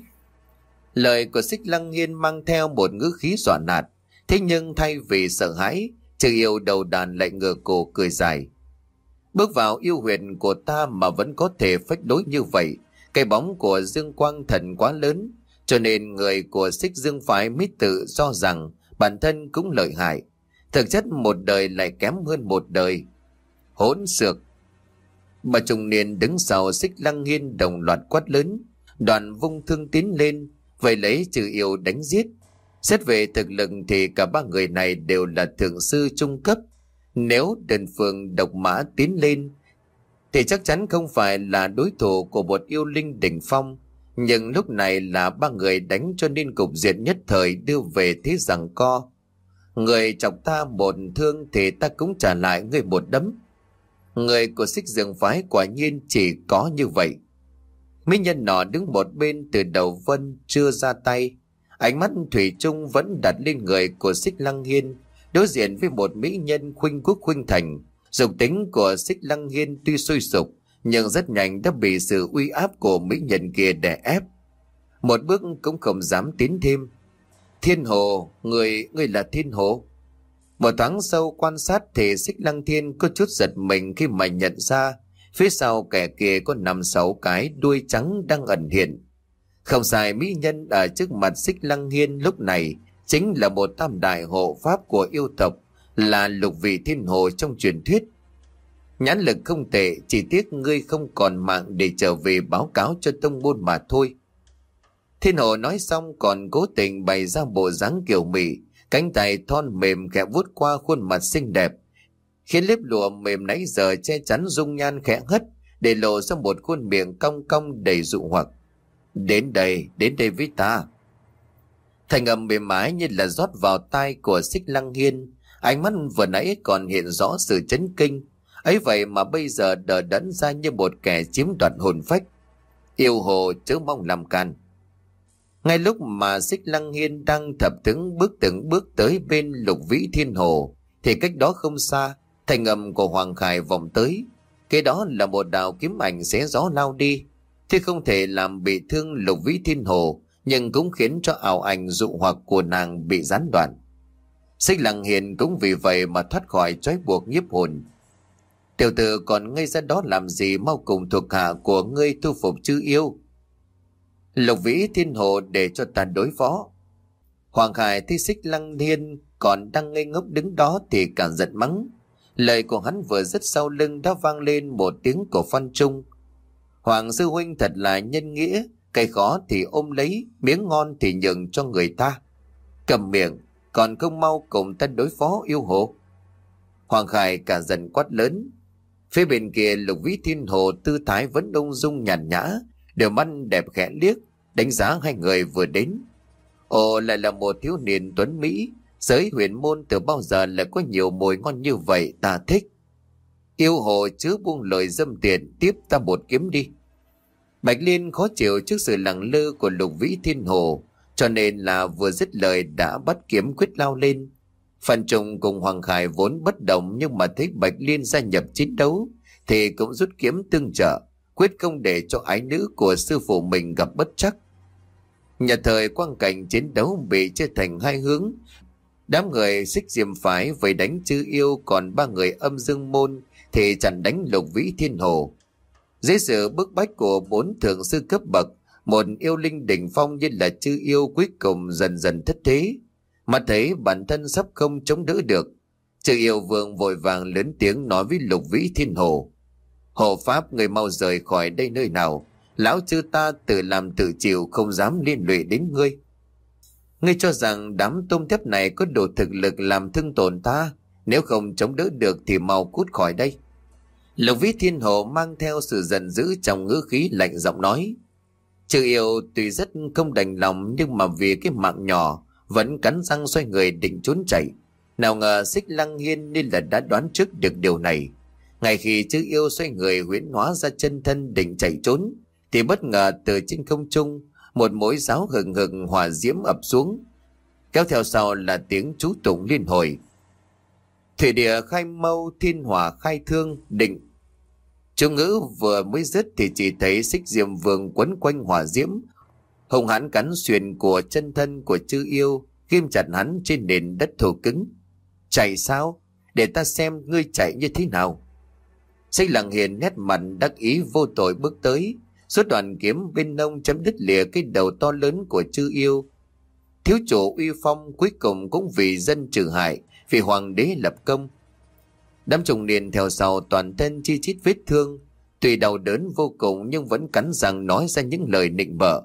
Lời của Xích Lăng Hiên mang theo một ngữ khí dọa nạt. Thế nhưng thay vì sợ hãi, Trừ Yêu đầu đàn lại ngửa cổ cười dài. Bước vào yêu huyệt của ta mà vẫn có thể phách đối như vậy. Cái bóng của Dương Quang Thần quá lớn, cho nên người của Xích Dương phái mới tự do rằng bản thân cũng lợi hại. Thực chất một đời lại kém hơn một đời. Hỗn xược! Bà trung niên đứng sau Xích Lăng Hiên đồng loạt quát lớn, đoàn vung thương tiến lên, vậy lấy Trừ Yêu đánh giết. Xét về thực lực thì cả ba người này đều là thượng sư trung cấp. Nếu đơn phương độc mã tiến lên thì chắc chắn không phải là đối thủ của một yêu linh đỉnh phong. Nhưng lúc này là ba người đánh cho nên cục diện nhất thời đưa về thế giằng co. Người chọc ta một thương thì ta cũng trả lại người một đấm. Người của Xích Dương phái quả nhiên chỉ có như vậy. Mỹ nhân nọ đứng một bên từ đầu vân chưa ra tay. Ánh mắt thủy chung vẫn đặt lên người của Xích Lăng Hiên, đối diện với một mỹ nhân khuynh quốc khuynh thành. Dục tính của Xích Lăng Hiên tuy sôi sục, nhưng rất nhanh đã bị sự uy áp của mỹ nhân kia đè ép. Một bước cũng không dám tiến thêm. Thiên Hồ, người, người là Thiên Hồ. Một thoáng sâu quan sát thì Xích Lăng Thiên có chút giật mình khi mà nhận ra phía sau kẻ kia có năm sáu cái đuôi trắng đang ẩn hiện. Không sai, mỹ nhân ở trước mặt Xích Lăng Hiên lúc này chính là một tam đại hộ pháp của yêu tộc, là lục vị thiên hồ trong truyền thuyết. Nhãn lực không tệ, chỉ tiếc ngươi không còn mạng để trở về báo cáo cho tông môn mà thôi. Thiên hồ nói xong còn cố tình bày ra bộ dáng kiều mị, cánh tay thon mềm khẽ vuốt qua khuôn mặt xinh đẹp, khiến lớp lụa mềm nãy giờ che chắn dung nhan khẽ hất, để lộ ra một khuôn miệng cong cong đầy dụ hoặc. Đến đây, đến đây với ta. Thành âm mềm mái như là rót vào tai của Xích Lăng Hiên. Ánh mắt vừa nãy còn hiện rõ sự chấn kinh, ấy vậy mà bây giờ đờ đẫn ra như một kẻ chiếm đoạt hồn phách. Yêu hồ chớ mong làm can. Ngay lúc mà Xích Lăng Hiên đang thập thứng bước từng bước tới bên Lục Vĩ Thiên Hồ, thì cách đó không xa, thành âm của Hoàng Khải vọng tới. Cái đó là một đạo kiếm ảnh xé gió lao đi. Thế không thể làm bị thương Lục Vĩ Thiên Hồ, nhưng cũng khiến cho ảo ảnh dụ hoặc của nàng bị gián đoạn. Xích Lăng Hiên cũng vì vậy mà thoát khỏi trói buộc nhiếp hồn. Tiểu tử còn ngây ra đó làm gì, mau cùng thuộc hạ của ngươi thu phục chư yêu. Lục Vĩ Thiên Hồ để cho ta đối phó. Hoàng Khải thấy Xích Lăng Hiên còn đang ngây ngốc đứng đó thì càng giận mắng. Lời của hắn vừa dứt sau lưng đã vang lên một tiếng của Phan Trung. Hoàng sư huynh thật là nhân nghĩa, cây khó thì ôm lấy, miếng ngon thì nhường cho người ta. Cầm miệng, còn không mau cùng ta đối phó yêu hồ. Hoàng Khải cả giận quát lớn. Phía bên kia Lục Vĩ Thiên Hồ tư thái vẫn ung dung nhàn nhã, đôi mắt đẹp khẽ liếc, đánh giá hai người vừa đến. Ồ, lại là một thiếu niên tuấn Mỹ, giới huyền môn từ bao giờ lại có nhiều mồi ngon như vậy, ta thích. Yêu hồ chứ buông lời dâm tiện, tiếp ta một kiếm đi. Bạch Liên khó chịu trước sự lẳng lơ của Lục Vĩ Thiên Hồ, cho nên là vừa dứt lời đã bắt kiếm quyết lao lên. Phan Trung cùng Hoàng Khải vốn bất động, nhưng mà thấy Bạch Liên gia nhập chiến đấu thì cũng rút kiếm tương trợ, quyết không để cho ái nữ của sư phụ mình gặp bất trắc. Nhà thời quang cảnh chiến đấu bị chia thành hai hướng. Đám người Xích Diêm phái vây đánh chư yêu, còn ba người Âm Dương môn thì chặn đánh Lục Vĩ Thiên Hồ. Dưới sự bức bách của bốn thượng sư cấp bậc, một yêu linh đỉnh phong như là chư yêu cuối cùng dần dần thất thế. Mà thấy bản thân sắp không chống đỡ được, chư yêu vương vội vàng lớn tiếng nói với Lục Vĩ Thiên Hồ. Hộ pháp, người mau rời khỏi đây nơi nào. Lão chư ta tự làm tự chịu, không dám liên lụy đến ngươi. Ngươi cho rằng đám tôm thép này có đủ thực lực làm thương tổn ta? Nếu không chống đỡ được thì mau cút khỏi đây. Lục Vĩ Thiên Hồ mang theo sự giận dữ trong ngữ khí lạnh giọng nói. Chư yêu tuy rất không đành lòng, nhưng mà vì cái mạng nhỏ vẫn cắn răng xoay người định trốn chạy. Nào ngờ Xích Lăng Hiên nên là đã đoán trước được điều này. Ngay khi chư yêu xoay người huyễn hóa ra chân thân định chạy trốn, thì bất ngờ từ trên không trung một mũi giáo hừng hực hỏa diễm ập xuống. Kéo theo sau là tiếng chú tụng liên hồi: Thủy địa khai mâu, thiên hỏa khai thương, định. Chú ngữ vừa mới dứt thì chỉ thấy xích diêm vương quấn quanh hỏa diễm, hung hãn cắn xuyên của chân thân của chư yêu, ghim chặt hắn trên nền đất thổ cứng. Chạy sao? Để ta xem ngươi chạy như thế nào. Xích Lăng Hiền nét mặt đắc ý vô tội bước tới, rút đoạn kiếm bên nông chấm đứt lìa cái đầu to lớn của chư yêu. Thiếu chủ uy phong cuối cùng cũng vì dân trừ hại, vì hoàng đế lập công. Đám trùng niên theo sau toàn thân chi chít vết thương, tuy đau đớn vô cùng nhưng vẫn cắn răng nói ra những lời nịnh bợ.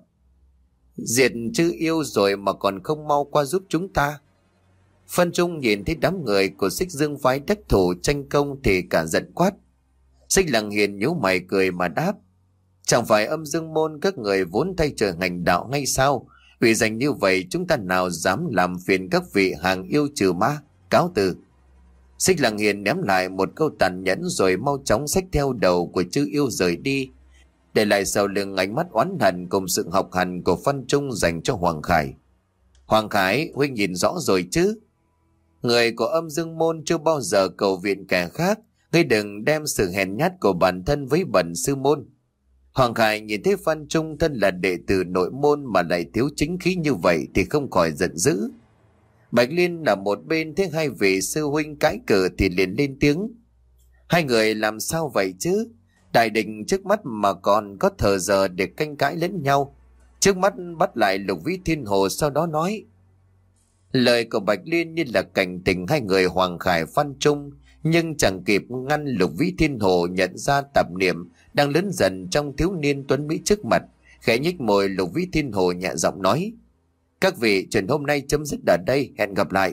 Diệt chư yêu rồi mà còn không mau qua giúp chúng ta. Phân Trung nhìn thấy đám người của Xích Dương phái đắc thủ tranh công thì cả giận quát. Xích Lăng Hiền nhíu mày cười mà đáp: Chẳng phải Âm Dương môn các người vốn thay trời hành đạo ngay sao? Vì dành như vậy chúng ta nào dám làm phiền các vị hàng yêu trừ ma. Cáo từ. Xích Lăng Hiền ném lại một câu tàn nhẫn rồi mau chóng xách theo đầu của chư yêu rời đi, để lại sau lưng ánh mắt oán hận cùng sự học hành của Phân Trung dành cho Hoàng Khải. Hoàng Khải, huynh nhìn rõ rồi chứ? Người của Âm Dương môn chưa bao giờ cầu viện kẻ khác, ngươi đừng đem sự hèn nhát của bản thân với bẩn sư môn. Hoàng Khải nhìn thấy Phan Trung thân là đệ tử nội môn mà lại thiếu chính khí như vậy thì không khỏi giận dữ. Bạch Liên ở một bên thấy hai vị sư huynh cãi cờ thì liền lên tiếng: Hai người làm sao vậy chứ? Đại địch trước mắt mà còn có thời giờ để canh cãi lẫn nhau. Trước mắt bắt lại Lục Vĩ Thiên Hồ, sau đó nói. Lời của Bạch Liên như là cảnh tỉnh hai người Hoàng Khải Phan Trung, nhưng chẳng kịp ngăn Lục Vĩ Thiên Hồ nhận ra tạp niệm đang lớn dần trong thiếu niên tuấn mỹ trước mặt. Khẽ nhếch môi, Lục Vĩ Thiên Hồ nhẹ giọng nói: Các vị, chuyện hôm nay chấm dứt ở đây, hẹn gặp lại.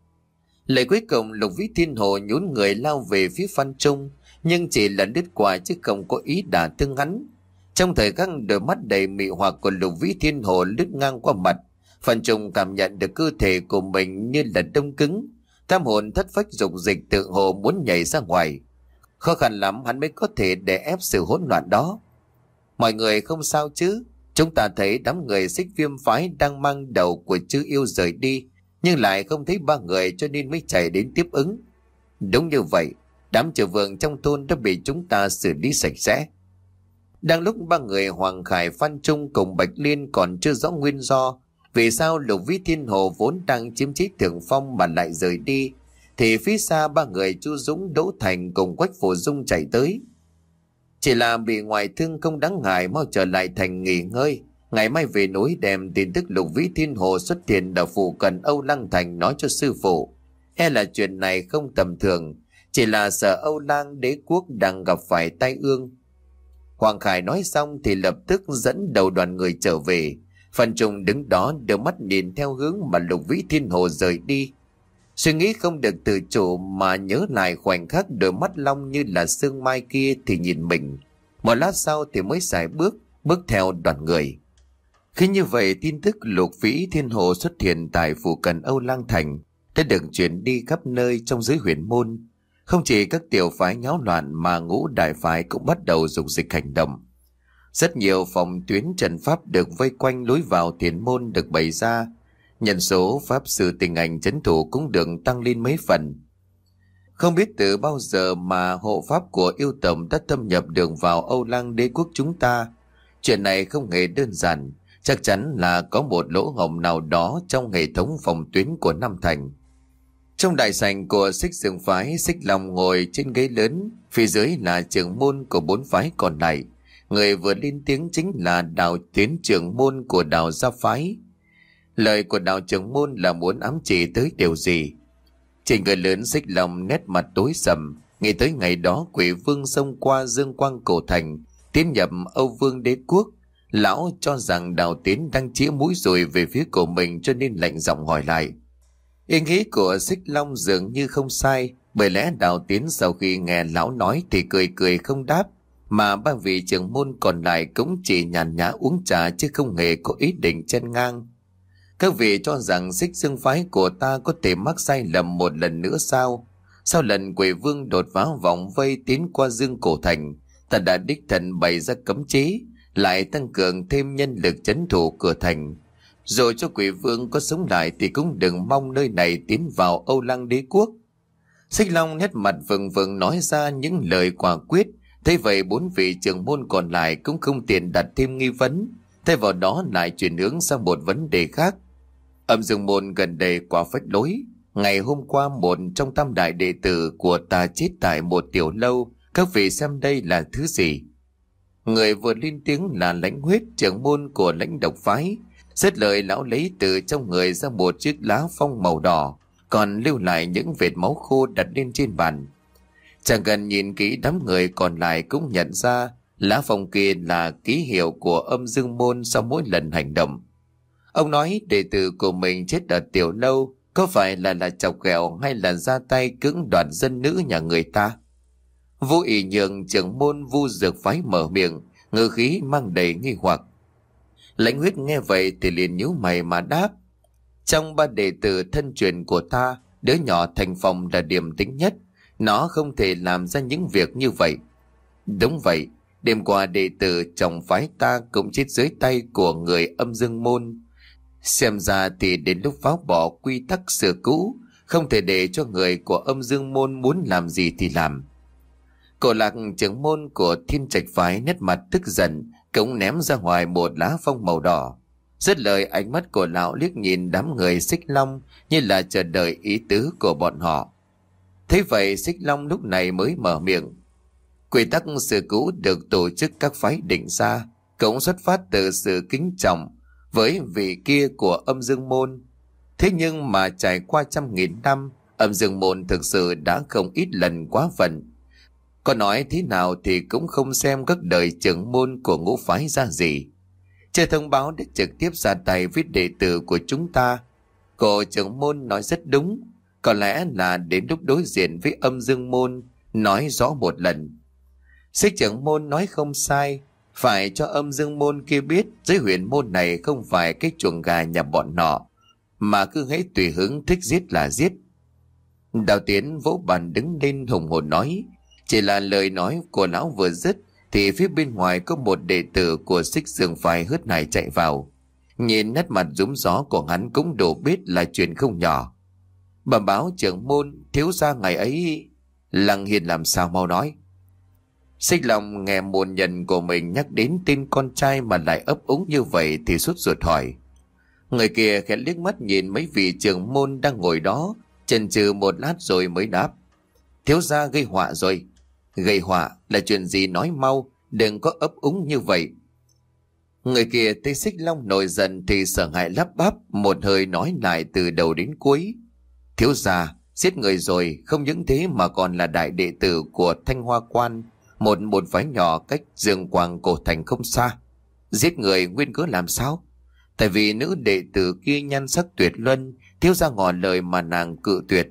Lời cuối cùng Lục Vĩ Thiên Hồ nhún người lao về phía Phan Trung, nhưng chỉ là đứt qua chứ không có ý đả thương hắn. Trong thời khắc đôi mắt đầy mị hoặc của Lục Vĩ Thiên Hồ lướt ngang qua mặt, Phan Trung cảm nhận được cơ thể của mình như là đông cứng, tam hồn thất phách dục dịch tự hồ muốn nhảy ra ngoài. Khó khăn lắm hắn mới có thể đè ép sự hỗn loạn đó. Mọi người không sao chứ? Chúng ta thấy đám người Xích Viêm phái đang mang đầu của chư yêu rời đi, nhưng lại không thấy ba người cho nên mới chạy đến tiếp ứng. Đúng như vậy, đám triều vượng trong thôn đã bị chúng ta xử lý sạch sẽ. Đang lúc ba người Hoàng Khải, Phan Trung cùng Bạch Liên còn chưa rõ nguyên do vì sao Lục Vĩ Thiên Hồ vốn đang chiếm chí thượng phong mà lại rời đi, thì phía xa ba người Chu Dũng, Đỗ Thành cùng Quách Phổ Dung chạy tới. Chỉ là bị ngoại thương không đáng ngại, mau trở lại thành nghỉ ngơi, ngày mai về núi đem tin tức Lục Vĩ Thiên Hồ xuất hiện ở phụ cận Âu Lăng Thành nói cho sư phụ. E là chuyện này không tầm thường, chỉ là sợ Âu Lang đế quốc đang gặp phải tai ương. Hoàng Khải nói xong thì lập tức dẫn đầu đoàn người trở về. Phan Trung đứng đó đưa mắt nhìn theo hướng mà Lục Vĩ Thiên Hồ rời đi. Suy nghĩ không được tự chủ mà nhớ lại khoảnh khắc đôi mắt long như là sương mai kia thì nhìn mình. Một lát sau thì mới sải bước, bước theo đoàn người. Khi như vậy, tin tức Lục Vĩ Thiên Hồ xuất hiện tại phụ cận Âu Lang Thành đã được chuyển đi khắp nơi trong giới huyền môn. Không chỉ các tiểu phái nháo loạn mà ngũ đại phái cũng bắt đầu dục dịch hành động. Rất nhiều phòng tuyến trận pháp được vây quanh lối vào thiền môn được bày ra. Nhân số pháp sư tình ảnh trấn thủ cũng được tăng lên mấy phần. Không biết từ bao giờ mà hộ pháp của yêu tộc đã thâm nhập được vào Âu Lang đế quốc chúng ta. Chuyện này không hề đơn giản, chắc chắn là có một lỗ hổng nào đó trong hệ thống phòng tuyến của Nam Thành. Trong đại sảnh của Xích Dương phái, Xích Long ngồi trên ghế lớn, phía dưới là trưởng môn của bốn phái còn lại. Người vừa lên tiếng chính là Đạo Tiến, trưởng môn của Đạo Gia phái. Lời của Đạo trưởng môn là muốn ám chỉ tới điều gì? Trên người lớn Xích Long nét mặt tối sầm, nghĩ tới ngày đó Quỷ Vương xông qua Dương Quang Cổ Thành, tiến nhập Âu Vương đế quốc. Lão cho rằng Đạo Tiến đang chĩa mũi dùi về phía của mình cho nên lạnh giọng hỏi lại. Ý nghĩ của Xích Long dường như không sai, bởi lẽ Đạo Tiến sau khi nghe lão nói thì cười cười không đáp, mà ba vị trưởng môn còn lại cũng chỉ nhàn nhã uống trà chứ không hề có ý định chen ngang. Các vị cho rằng Xích Dương phái của ta có thể mắc sai lầm một lần nữa sao? Sau lần Quỷ Vương đột phá vòng vây tiến qua Dương Cổ Thành, ta đã đích thân bày ra cấm chế, lại tăng cường thêm nhân lực trấn thủ cửa thành. Rồi cho quỷ vương có sống lại thì cũng đừng mong nơi này tiến vào Âu Lăng đế quốc. Xích Long nét mặt vừng vừng nói ra những lời quả quyết. Thế vậy bốn vị trưởng môn còn lại cũng không tiện đặt thêm nghi vấn. Thay vào đó lại chuyển hướng sang một vấn đề khác. Âm Dương môn gần đây quá phách lối. Ngày hôm qua một trong tam đại đệ tử của ta chết tại một tiểu lâu. Các vị xem đây là thứ gì? Người vừa lên tiếng là Lãnh Huyết, trưởng môn của Lãnh Độc phái. Dứt lời, lão lấy từ trong người ra một chiếc lá phong màu đỏ, còn lưu lại những vệt máu khô đặt lên trên bàn. Chẳng cần nhìn kỹ, đám người còn lại cũng nhận ra lá phong kia là ký hiệu của Âm Dương môn sau mỗi lần hành động. Ông nói đệ tử của mình chết ở tiểu lâu có phải là là chọc ghẹo hay là ra tay cưỡng đoạt dân nữ nhà người ta? Vô Ỷ Nhường, trưởng môn Vu Dược phái mở miệng, ngữ khí mang đầy nghi hoặc. Lãnh Huyết nghe vậy thì liền nhíu mày mà đáp: trong ba đệ tử thân truyền của ta, đứa nhỏ Thành Phong là điềm tĩnh nhất, nó không thể làm ra những việc như vậy. Đúng vậy, đêm qua đệ tử trong phái ta cũng chết dưới tay của người Âm Dương môn. Xem ra thì đến lúc phá bỏ quy tắc xưa cũ, không thể để cho người của Âm Dương môn muốn làm gì thì làm. Cổ Lạc, trưởng môn của Thiên Trạch phái, nét mặt tức giận, cũng ném ra ngoài một lá phong màu đỏ. Dứt lời, ánh mắt của lão liếc nhìn đám người Xích Long như là chờ đợi ý tứ của bọn họ. Thế vậy Xích Long lúc này mới mở miệng. Quy tắc xưa cũ được tổ chức các phái định ra, cũng xuất phát từ sự kính trọng với vị kia của Âm Dương môn. Thế nhưng mà trải qua trăm nghìn năm, Âm Dương môn thực sự đã không ít lần quá phận. Có nói thế nào thì cũng không xem các đời trưởng môn của ngũ phái ra gì. Chưa thông báo để trực tiếp ra tay với đệ tử của chúng ta. Cô trưởng môn nói rất đúng. Có lẽ là đến lúc đối diện với Âm Dương môn, nói rõ một lần. Xích trưởng môn nói không sai. Phải cho Âm Dương môn kia biết dưới huyền môn này không phải cái chuồng gà nhà bọn nọ, mà cứ hễ tùy hứng thích giết là giết. Đào Tiến vỗ bàn đứng lên hùng hồn nói. Chỉ là lời nói của lão vừa dứt thì phía bên ngoài có một đệ tử của Xích Dương phái hớt hải chạy vào. Nhìn nét mặt rúm gió của hắn cũng đủ biết là chuyện không nhỏ. Bẩm báo trưởng môn, thiếu gia ngày ấy. Lăng Hiên làm sao mau nói. Xích Long nghe môn nhân của mình nhắc đến tên con trai mà lại ấp úng như vậy thì sốt ruột hỏi. Người kia khẽ liếc mắt nhìn mấy vị trưởng môn đang ngồi đó, chần chừ một lát rồi mới đáp. Thiếu gia gây họa rồi. Gây họa là chuyện gì nói mau, đừng có ấp úng như vậy. Người kia thấy Xích Long nổi giận thì sợ hãi lắp bắp, một hơi nói lại từ đầu đến cuối. Thiếu gia, giết người rồi, không những thế mà còn là đại đệ tử của Thanh Hoa Quan, một một phái nhỏ cách Dương Quang cổ thành không xa. Giết người nguyên cớ làm sao? Tại vì nữ đệ tử kia nhan sắc tuyệt luân, thiếu gia ngỏ lời mà nàng cự tuyệt.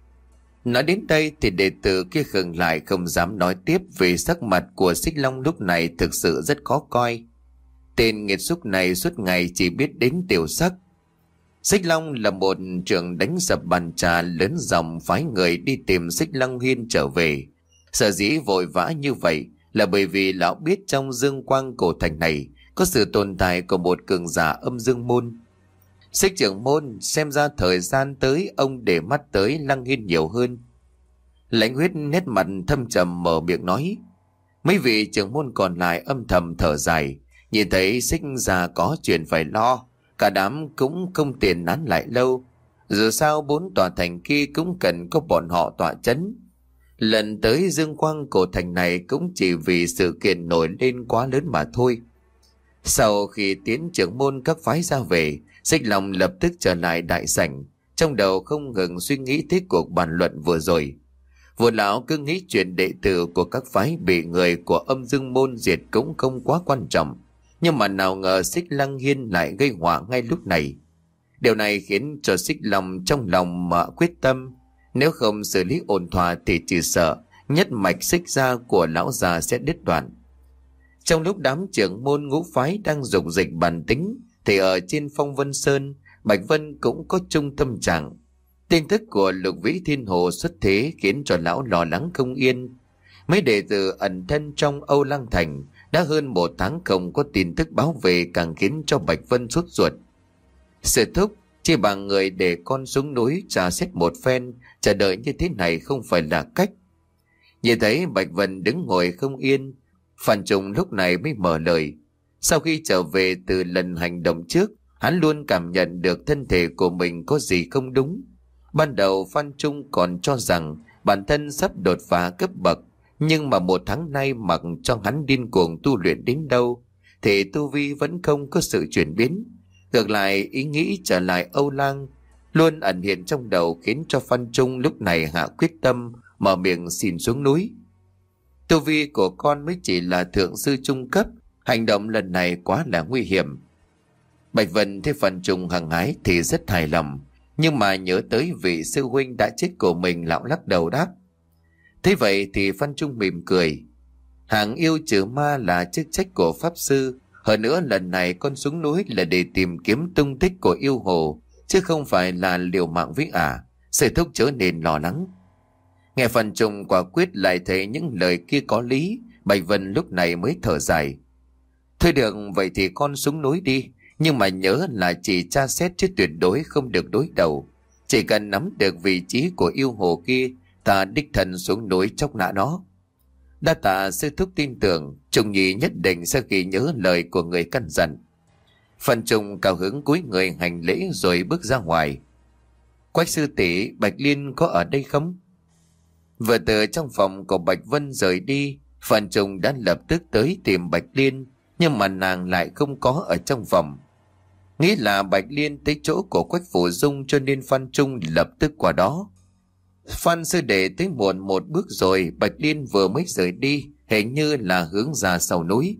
Nói đến đây thì đệ tử kia khựng lại, không dám nói tiếp vì sắc mặt của Xích Long lúc này thực sự rất khó coi. Tên nghiệt xúc này suốt ngày chỉ biết đến tiểu sắc. Xích Long là một trưởng đánh sập bàn trà lớn giọng phái người đi tìm Xích Long Hiên trở về. Sở dĩ vội vã như vậy là bởi vì lão biết trong Dương Quang cổ thành này có sự tồn tại của một cường giả Âm Dương môn. Xích trưởng môn, xem ra thời gian tới ông để mắt tới Lăng Hiên nhiều hơn. Lãnh Huyết nét mặt thâm trầm mở miệng nói. Mấy vị trưởng môn còn lại âm thầm thở dài, nhìn thấy Xích già có chuyện phải lo, cả đám cũng không tiền nán lại lâu. Dù sao bốn tòa thành kia cũng cần có bọn họ tọa chấn. Lần tới Dương Quang cổ thành này cũng chỉ vì sự kiện nổi lên quá lớn mà thôi. Sau khi tiến trưởng môn các phái ra về, Xích Long lập tức trở lại đại sảnh, trong đầu không ngừng suy nghĩ tới cuộc bàn luận vừa rồi. Vua lão cứ nghĩ chuyện đệ tử của các phái bị người của Âm Dương môn diệt cũng không quá quan trọng, nhưng mà nào ngờ Xích Lăng Hiên lại gây họa ngay lúc này. Điều này khiến cho Xích Long trong lòng mà quyết tâm, nếu không xử lý ổn thỏa thì chỉ sợ nhất mạch Xích gia của lão già sẽ đứt đoạn. Trong lúc đám trưởng môn ngũ phái đang dục dịch bàn tính thì ở trên Phong Vân Sơn, Bạch Vân cũng có chung tâm trạng. Tin tức của Lục Vĩ Thiên Hồ xuất thế khiến cho lão lo lắng không yên. Mấy đệ tử ẩn thân trong Âu Lăng Thành đã hơn một tháng không có tin tức báo về, càng khiến cho Bạch Vân sốt ruột. Sư thúc, chỉ bằng người để con xuống núi trà xét một phen, chờ đợi như thế này không phải là cách. Nhìn thấy Bạch Vân đứng ngồi không yên, Phan Trung lúc này mới mở lời. Sau khi trở về từ lần hành động trước, hắn luôn cảm nhận được thân thể của mình có gì không đúng. Ban đầu Phan Trung còn cho rằng bản thân sắp đột phá cấp bậc, nhưng mà một tháng nay mặc cho hắn điên cuồng tu luyện đến đâu, thì tu vi vẫn không có sự chuyển biến. Ngược lại, ý nghĩ trở lại Âu Lang luôn ẩn hiện trong đầu khiến cho Phan Trung lúc này hạ quyết tâm mở miệng xin xuống núi. Tu vi của con mới chỉ là thượng sư trung cấp, hành động lần này quá là nguy hiểm. Bạch Vân thấy Phan Trung hăng hái thì rất hài lòng, nhưng mà nhớ tới vị sư huynh đã chết của mình, lão lắc đầu đáp. Thế vậy thì Phan Trung mỉm cười. Hàng yêu trừ ma là chức trách của pháp sư, hơn nữa lần này con xuống núi là để tìm kiếm tung tích của yêu hồ, chứ không phải là liều mạng với ả. Sư thúc chớ nên lo lắng. Nghe Phan Trung quả quyết lại thấy những lời kia có lý, Bạch Vân lúc này mới thở dài. Thôi được, vậy thì con xuống núi đi, nhưng mà nhớ là chỉ tra xét chứ tuyệt đối không được đối đầu. Chỉ cần nắm được vị trí của yêu hồ kia, ta đích thân xuống núi chóc nã nó. Đa tạ sư thúc tin tưởng, Trung Nhi nhất định sẽ ghi nhớ lời của người căn dặn. Phan Trung cao hứng cúi người hành lễ rồi bước ra ngoài. Quách sư tỷ, Bạch Liên có ở đây không? Vừa từ trong phòng của Bạch Vân rời đi, Phan Trung đã lập tức tới tìm Bạch Liên, nhưng mà nàng lại không có ở trong phòng. Nghĩ là Bạch Liên tới chỗ của Quách Phổ Dung, cho nên Phan Trung lập tức qua đó. Phan sư đệ tới muộn một bước rồi, Bạch Liên vừa mới rời đi, hình như là hướng ra sau núi.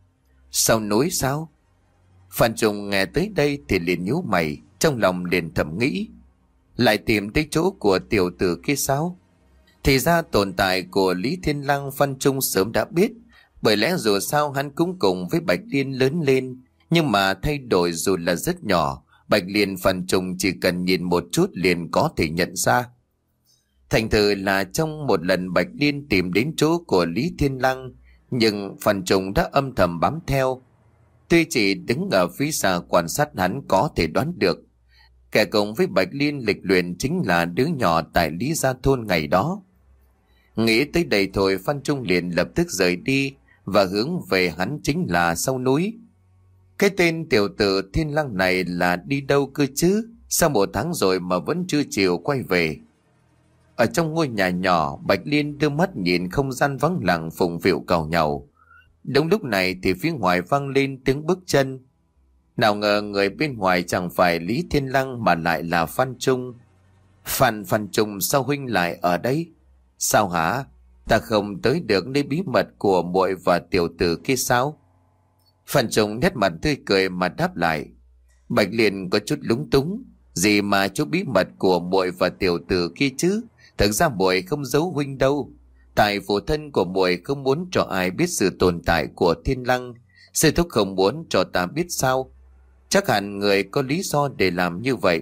Sau núi sao? Phan Trung nghe tới đây thì liền nhíu mày, trong lòng liền thầm nghĩ. Lại tìm tới chỗ của tiểu tử kia sao? Thì ra tồn tại của Lý Thiên Lăng Phan Trung sớm đã biết, bởi lẽ dù sao hắn cũng cùng với Bạch Liên lớn lên, nhưng mà thay đổi dù là rất nhỏ, Bạch Liên Phan Trung chỉ cần nhìn một chút liền có thể nhận ra. Thành thử là trong một lần Bạch Liên tìm đến chỗ của Lý Thiên Lăng, nhưng Phan Trung đã âm thầm bám theo. Tuy chỉ đứng ở phía xa quan sát, hắn có thể đoán được kẻ cùng với Bạch Liên lịch luyện chính là đứa nhỏ tại Lý Gia Thôn ngày đó. Nghĩ tới đây thôi, Phan Trung liền lập tức rời đi và hướng về hắn chính là sau núi. Cái tên tiểu tử Thiên Lăng này là đi đâu cơ chứ? Sao một tháng rồi mà vẫn chưa chịu quay về? Ở trong ngôi nhà nhỏ, Bạch Liên đưa mắt nhìn không gian vắng lặng phụng phịu càu nhàu. Đúng lúc này thì phía ngoài vang lên tiếng bước chân. Nào ngờ người bên ngoài chẳng phải Lý Thiên Lăng mà lại là Phan Trung. Phan Phan Trung, sao huynh lại ở đây? Sao hả? Ta không tới được nơi bí mật của muội và tiểu tử kia sao? Phan Trung nét mặt tươi cười mà đáp lại. Bạch Liên có chút lúng túng. Gì mà chỗ bí mật của muội và tiểu tử kia chứ? Thực ra muội không giấu huynh đâu. Tại phụ thân của muội không muốn cho ai biết sự tồn tại của Thiên Lăng. Sư thúc không muốn cho ta biết sao? Chắc hẳn người có lý do để làm như vậy.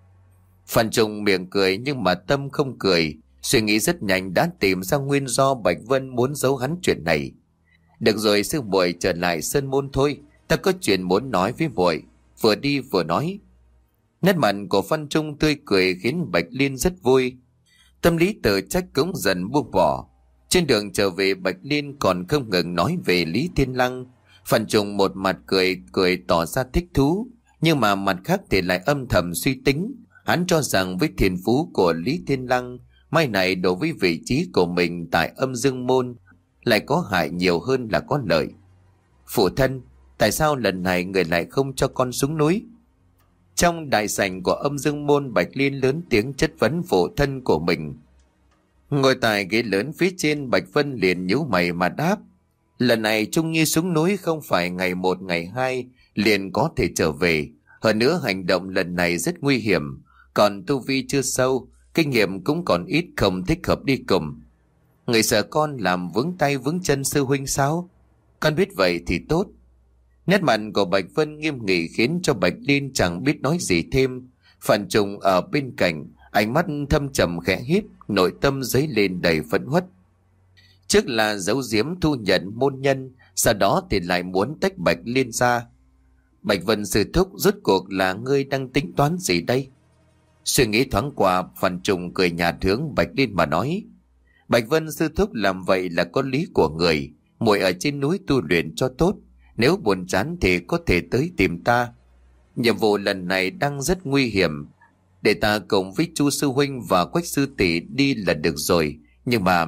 Phan Trung miệng cười nhưng mà tâm không cười. Suy nghĩ rất nhanh đã tìm ra nguyên do Bạch Vân muốn giấu hắn chuyện này. Được rồi sư muội, trở lại sơn môn thôi, ta có chuyện muốn nói với muội. Vừa đi vừa nói. Nét mặt của Phan Trung tươi cười khiến Bạch Liên rất vui. Tâm lý tự trách cũng dần buông bỏ. Trên đường trở về, Bạch Liên còn không ngừng nói về Lý Thiên Lăng. Phan Trung một mặt cười cười tỏ ra thích thú, nhưng mà mặt khác thì lại âm thầm suy tính. Hắn cho rằng với thiên phú của Lý Thiên Lăng, mai này đối với vị trí của mình tại Âm Dương Môn lại có hại nhiều hơn là có lợi. Phụ thân, tại sao lần này người lại không cho con xuống núi? Trong đại sảnh của Âm Dương Môn, Bạch Liên lớn tiếng chất vấn phụ thân của mình. Ngồi tại ghế lớn phía trên, Bạch Vân liền nhíu mày mà đáp. Lần này Trung Nhi xuống núi không phải ngày một ngày hai liền có thể trở về. Hơn nữa hành động lần này rất nguy hiểm, còn tu vi chưa sâu, kinh nghiệm cũng còn ít, không thích hợp đi cùng. Người sợ con làm vướng tay vướng chân sư huynh sao? Con biết vậy thì tốt. Nét mặt của Bạch Vân nghiêm nghị khiến cho Bạch Liên chẳng biết nói gì thêm. Phan Trung ở bên cạnh, ánh mắt thâm trầm khẽ hít, nội tâm dấy lên đầy phẫn uất. Trước là giấu giếm thu nhận môn nhân, sau đó thì lại muốn tách Bạch Liên ra. Bạch Vân sư thúc, rốt cuộc là ngươi đang tính toán gì đây? Suy nghĩ thoáng qua, Phan Trung cười nhạt hướng Bạch Liên mà nói: Bạch Vân sư thúc làm vậy là có lý của người. Muội ở trên núi tu luyện cho tốt, nếu buồn chán thì có thể tới tìm ta. Nhiệm vụ lần này đang rất nguy hiểm, để ta cùng với Chu sư huynh và Quách sư tỷ đi là được rồi. Nhưng mà...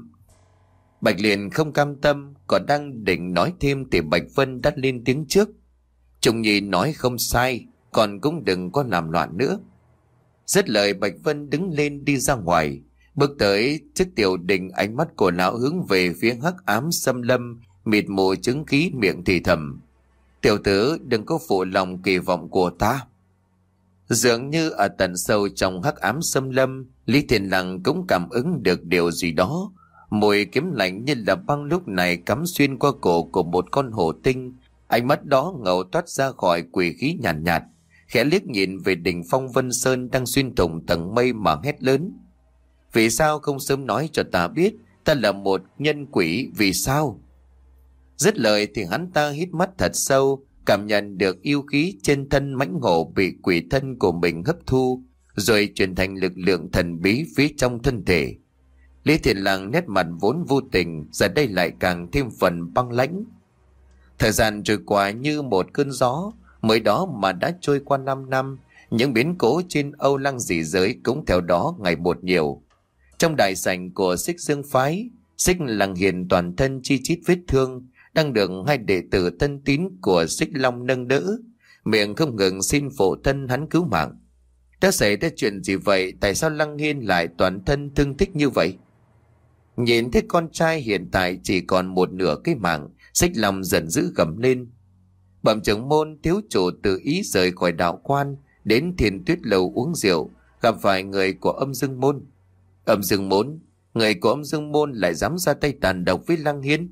Bạch Liên không cam tâm, còn đang định nói thêm thì Bạch Vân đã lên tiếng trước: Trung Nhi nói không sai, còn cũng đừng có làm loạn nữa. Dứt lời, Bạch Vân đứng lên đi ra ngoài, bước tới trước tiểu đình. Ánh mắt của lão hướng về phía hắc ám xâm lâm, mịt mù chứng khí, miệng thì thầm: Tiểu tử, đừng có phụ lòng kỳ vọng của ta. Dường như ở tận sâu trong hắc ám xâm lâm, Lý Thiên Lăng cũng cảm ứng được điều gì đó. Mùi kiếm lạnh như là băng lúc này cắm xuyên qua cổ của một con hổ tinh. Ánh mắt đó ngầu toát ra khỏi quỷ khí nhàn nhạt, nhạt, khẽ liếc nhìn về đỉnh Phong Vân Sơn đang xuyên thủng tầng mây mà hét lớn: Vì sao không sớm nói cho ta biết ta là một nhân quỷ, vì sao? Dứt lời thì hắn ta hít mắt thật sâu, cảm nhận được yêu khí trên thân mãnh hổ bị quỷ thân của mình hấp thu, rồi chuyển thành lực lượng thần bí phía trong thân thể. Lý Thiên Lăng nét mặt vốn vô tình, giờ đây lại càng thêm phần băng lãnh. Thời gian trôi qua như một cơn gió, mới đó mà đã trôi qua năm năm, những biến cố trên Âu Lăng dị giới cũng theo đó ngày một nhiều. Trong đại sảnh của Xích Dương phái, Xích Lăng Hiền toàn thân chi chít vết thương, đang được hai đệ tử thân tín của Xích Long nâng đỡ, miệng không ngừng xin phụ thân hắn cứu mạng. Đã xảy ra chuyện gì vậy? Tại sao Lăng Hiên lại toàn thân thương tích như vậy? Nhìn thấy con trai hiện tại chỉ còn một nửa cái mạng, Xích Long giận dữ gầm lên: Bẩm trưởng môn, thiếu chủ tự ý rời khỏi đạo quan, đến Thiên Tuyết lầu uống rượu, gặp phải người của Âm Dương môn. Âm Dương môn? Người của Âm Dương môn lại dám ra tay tàn độc với Lăng Hiên?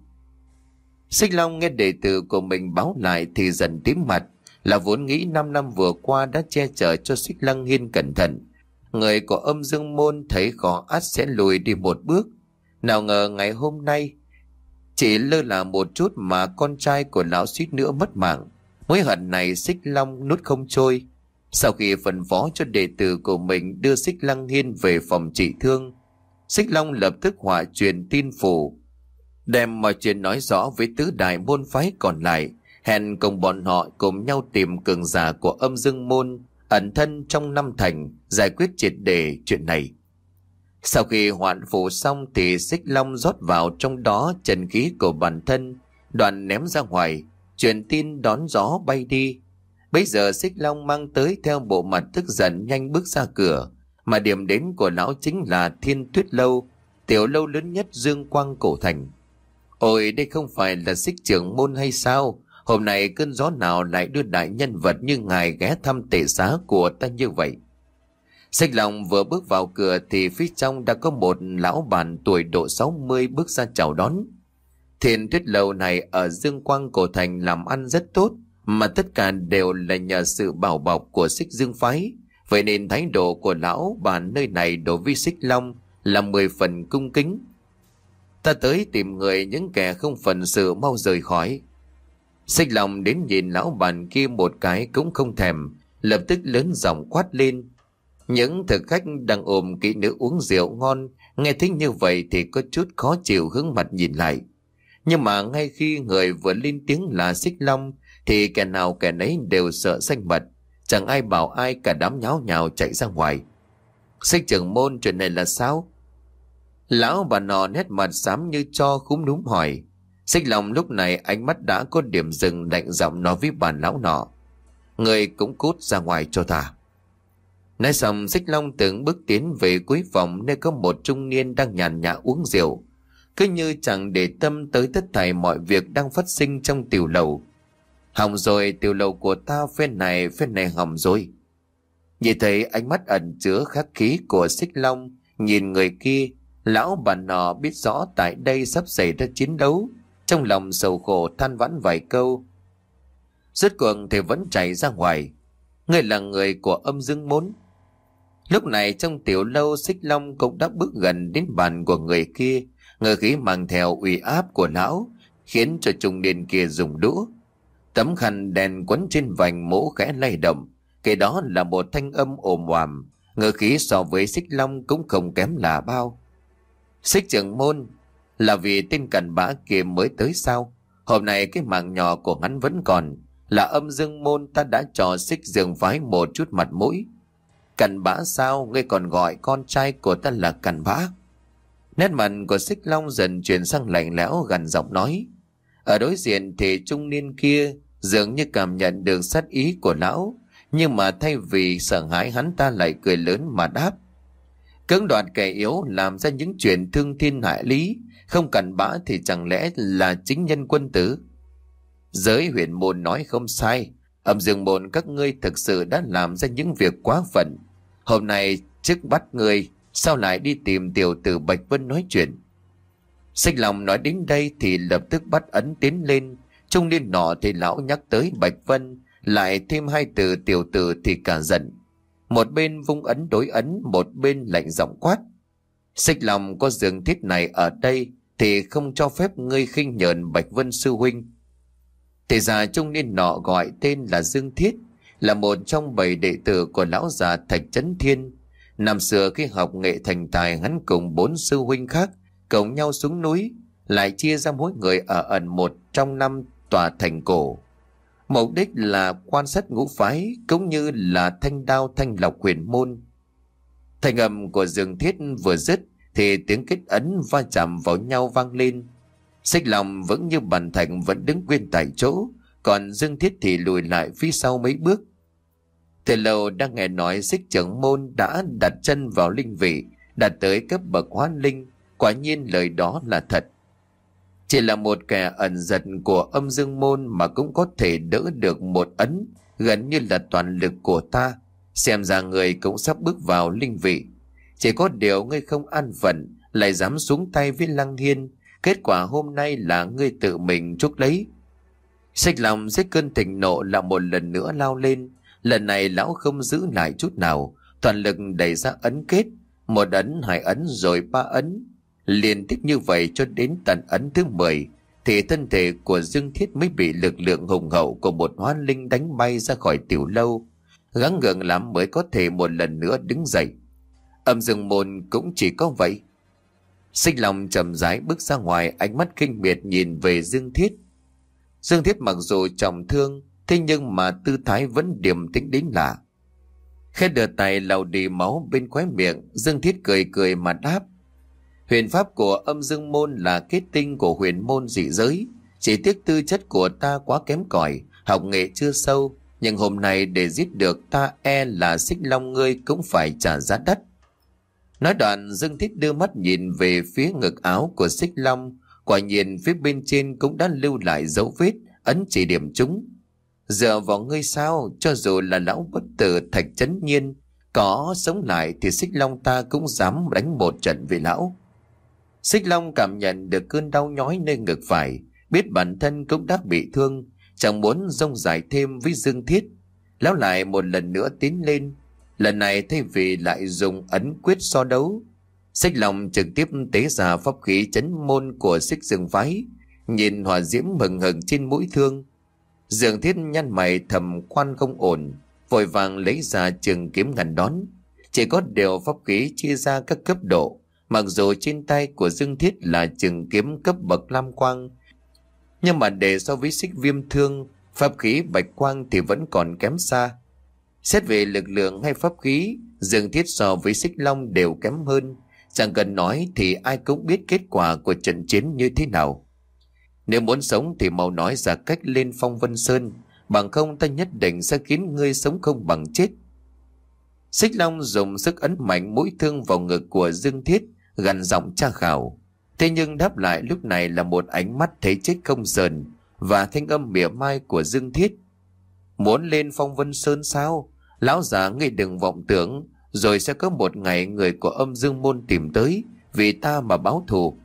Xích Long nghe đệ tử của mình báo lại thì dần tím mặt, là vốn nghĩ năm năm vừa qua đã che chở cho Xích Lăng Hiên cẩn thận. Người của Âm Dương môn thấy khó ắt sẽ lùi đi một bước. Nào ngờ ngày hôm nay chỉ lơ là một chút mà con trai của lão suýt nữa mất mạng. Mối hận này Xích Long nuốt không trôi. Sau khi phân phó cho đệ tử của mình đưa Xích Lăng Hiên về phòng trị thương, Xích Long lập tức họa truyền tin phủ, đem mọi chuyện nói rõ với tứ đại môn phái còn lại, hẹn cùng bọn họ cùng nhau tìm cường giả của Âm Dương môn ẩn thân trong năm thành, giải quyết triệt để chuyện này. Sau khi hoạn phủ xong thì Xích Long rót vào trong đó chân khí của bản thân, đoạn ném ra ngoài, truyền tin đón gió bay đi. Bây giờ Xích Long mang tới theo bộ mặt tức giận nhanh bước ra cửa, mà điểm đến của lão chính là Thiên Tuyết lâu, tiểu lâu lớn nhất Dương Quang cổ thành. Ôi, đây không phải là Xích trưởng môn hay sao? Hôm nay cơn gió nào lại đưa đại nhân vật như ngài ghé thăm tể xá của ta như vậy? Xích Long vừa bước vào cửa thì phía trong đã có một lão bản tuổi độ sáu mươi bước ra chào đón. Thiên Tuyết lầu này ở Dương Quang cổ thành làm ăn rất tốt, mà tất cả đều là nhờ sự bảo bọc của Xích Dương phái. Vậy nên thái độ của lão bản nơi này đối với Xích Long là mười phần cung kính. Ta tới tìm người, những kẻ không phận sự mau rời khỏi. Xích Long đến nhìn lão bản kia một cái cũng không thèm, lập tức lớn giọng quát lên. Những thực khách đang ôm kỹ nữ uống rượu ngon, nghe thấy như vậy thì có chút khó chịu hướng mặt nhìn lại. Nhưng mà ngay khi người vừa lên tiếng là Xích Long thì kẻ nào kẻ nấy đều sợ xanh mặt, chẳng ai bảo ai, cả đám nháo nhào chạy ra ngoài. Xích trưởng môn, chuyện này là sao? Lão bà nọ nét mặt xám như tro khúm núm hỏi. Xích Long lúc này ánh mắt đã có điểm dừng, lạnh giọng nói với bà lão nọ. Người cũng cút ra ngoài cho ta. Nói xong, Xích Long từng bước tiến về cuối phòng nơi có một trung niên đang nhàn nhã uống rượu, cứ như chẳng để tâm tới tất thảy mọi việc đang phát sinh trong tiểu lầu. Hỏng rồi, tiểu lầu của ta phen này phen này hỏng rồi. Nhìn thấy ánh mắt ẩn chứa khắc khí của Xích Long nhìn người kia, lão bà nọ biết rõ tại đây sắp xảy ra chiến đấu, trong lòng sầu khổ than vãn vài câu. Rốt cuộc thì vẫn chạy ra ngoài. Người là người của Âm Dương môn. Lúc này trong tiểu lâu, Xích Long cũng đã bước gần đến bàn của người kia, ngờ khí mang theo uy áp của lão khiến cho trung niên kia dùng đũa. Tấm khăn đen quấn trên vành mũ khẽ lay động, cái đó là một thanh âm ồm oàm, ngữ khí so với Xích Long cũng không kém là bao. Xích trưởng môn, là vì tên cặn bã kia mới tới sao? Hôm nay cái mạng nhỏ của hắn vẫn còn, là Âm Dương môn ta đã cho Xích Dương phái một chút mặt mũi. Cặn bã sao? Ngươi còn gọi con trai của ta là cặn bã? Nét mặt của Xích Long dần chuyển sang lạnh lẽo, gằn giọng nói. Ở đối diện thì trung niên kia dường như cảm nhận được sát ý của lão, nhưng mà thay vì sợ hãi, hắn ta lại cười lớn mà đáp. Cưỡng đoạt kẻ yếu, làm ra những chuyện thương thiên hại lý, không cặn bã thì chẳng lẽ là chính nhân quân tử? Giới huyền môn nói không sai, Âm Dương môn các ngươi thực sự đã làm ra những việc quá phận. Hôm nay trước bắt ngươi, sao lại đi tìm tiểu tử Bạch Vân nói chuyện? Xích Long nói đến đây thì lập tức bắt ấn tiến lên. Trung niên nọ thì lão nhắc tới Bạch Vân, lại thêm hai từ tiểu tử thì cả giận. Một bên vung ấn đối ấn, một bên lạnh giọng quát. Xích Long, có Dương Thiết này ở đây thì không cho phép ngươi khinh nhờn Bạch Vân sư huynh. Thì già trung niên nọ gọi tên là Dương Thiết, là một trong bảy đệ tử của lão già Thạch Chấn Thiên. Năm xưa khi học nghệ thành tài, hắn cùng bốn sư huynh khác cùng nhau xuống núi, lại chia ra mỗi người ở ẩn một trong năm tòa thành cổ. Mục đích là quan sát ngũ phái cũng như là thanh đao thanh lọc huyền môn. Thành âm của Dương Thiết vừa dứt thì tiếng kết ấn va chạm vào nhau vang lên. Xích Long vững như bàn thạch vẫn đứng nguyên tại chỗ, còn Dương Thiết thì lùi lại phía sau mấy bước. Từ lâu đang nghe nói Xích trưởng môn đã đặt chân vào linh vị, đạt tới cấp bậc hóa linh. Quả nhiên lời đó là thật. Chỉ là một kẻ ẩn giật của Âm Dương môn mà cũng có thể đỡ được một ấn gần như là toàn lực của ta. Xem ra người cũng sắp bước vào linh vị. Chỉ có điều ngươi không an phận, lại dám xuống tay với Lăng Hiên. Kết quả hôm nay là ngươi tự mình chuốc lấy. Xích Long dưới cơn thịnh nộ là một lần nữa lao lên. Lần này lão không giữ lại chút nào, toàn lực đẩy ra ấn kết. Một ấn, hai ấn rồi ba ấn. Liên tiếp như vậy cho đến tận ấn thứ mười thì thân thể của Dương Thiết mới bị lực lượng hùng hậu của một hóa linh đánh bay ra khỏi tiểu lâu, gắng gượng lắm mới có thể một lần nữa đứng dậy. Âm Dương môn cũng chỉ có vậy. Xích Long chậm rãi bước ra ngoài, ánh mắt kinh miệt nhìn về Dương Thiết. Dương Thiết mặc dù trọng thương, thế nhưng mà tư thái vẫn điềm tĩnh đến lạ. Khẽ đưa tay lau đi máu bên khóe miệng, Dương Thiết cười cười mà đáp. Huyền pháp của Âm Dương môn là kết tinh của huyền môn dị giới, chỉ tiếc tư chất của ta quá kém cỏi, học nghệ chưa sâu, nhưng hôm nay để giết được ta e là Xích Long ngươi cũng phải trả giá đắt. Nói đoạn, Dương Thiết đưa mắt nhìn về phía ngực áo của Xích Long, quả nhiên phía bên trên cũng đã lưu lại dấu vết ấn chỉ điểm chúng. Dựa vào ngươi sao? Cho dù là lão bất tử Thạch Chấn Nhiên có sống lại thì Xích Long ta cũng dám đánh một trận với lão. Xích Long cảm nhận được cơn đau nhói nơi ngực phải, biết bản thân cũng đã bị thương, chẳng muốn rông dài thêm với Dương Thiết. Lão lại một lần nữa tiến lên, lần này thay vì lại dùng ấn quyết so đấu, Xích Long trực tiếp tế ra pháp khí chấn môn của Xích Dương phái. Nhìn hỏa diễm hừng hừng trên mũi thương, Dương Thiết nhăn mày thầm quan không ổn, vội vàng lấy ra trường kiếm ngăn đón. Chỉ có điều pháp khí chia ra các cấp độ, mặc dù trên tay của Dương Thiết là trường kiếm cấp bậc lam quang, nhưng mà để so với Xích Viêm thương, pháp khí bạch quang thì vẫn còn kém xa. Xét về lực lượng hay pháp khí, Dương Thiết so với Xích Long đều kém hơn. Chẳng cần nói thì ai cũng biết kết quả của trận chiến như thế nào. Nếu muốn sống thì mau nói ra cách lên Phong Vân Sơn, bằng không ta nhất định sẽ khiến ngươi sống không bằng chết. Xích Long dùng sức ấn mạnh mũi thương vào ngực của Dương Thiết, gằn giọng tra khảo. Thế nhưng đáp lại lúc này là một ánh mắt thấy chết không sờn và thanh âm mỉa mai của Dương Thiết. Muốn lên Phong Vân Sơn sao? Lão già ngươi đừng vọng tưởng, rồi sẽ có một ngày người của Âm Dương môn tìm tới vì ta mà báo thù.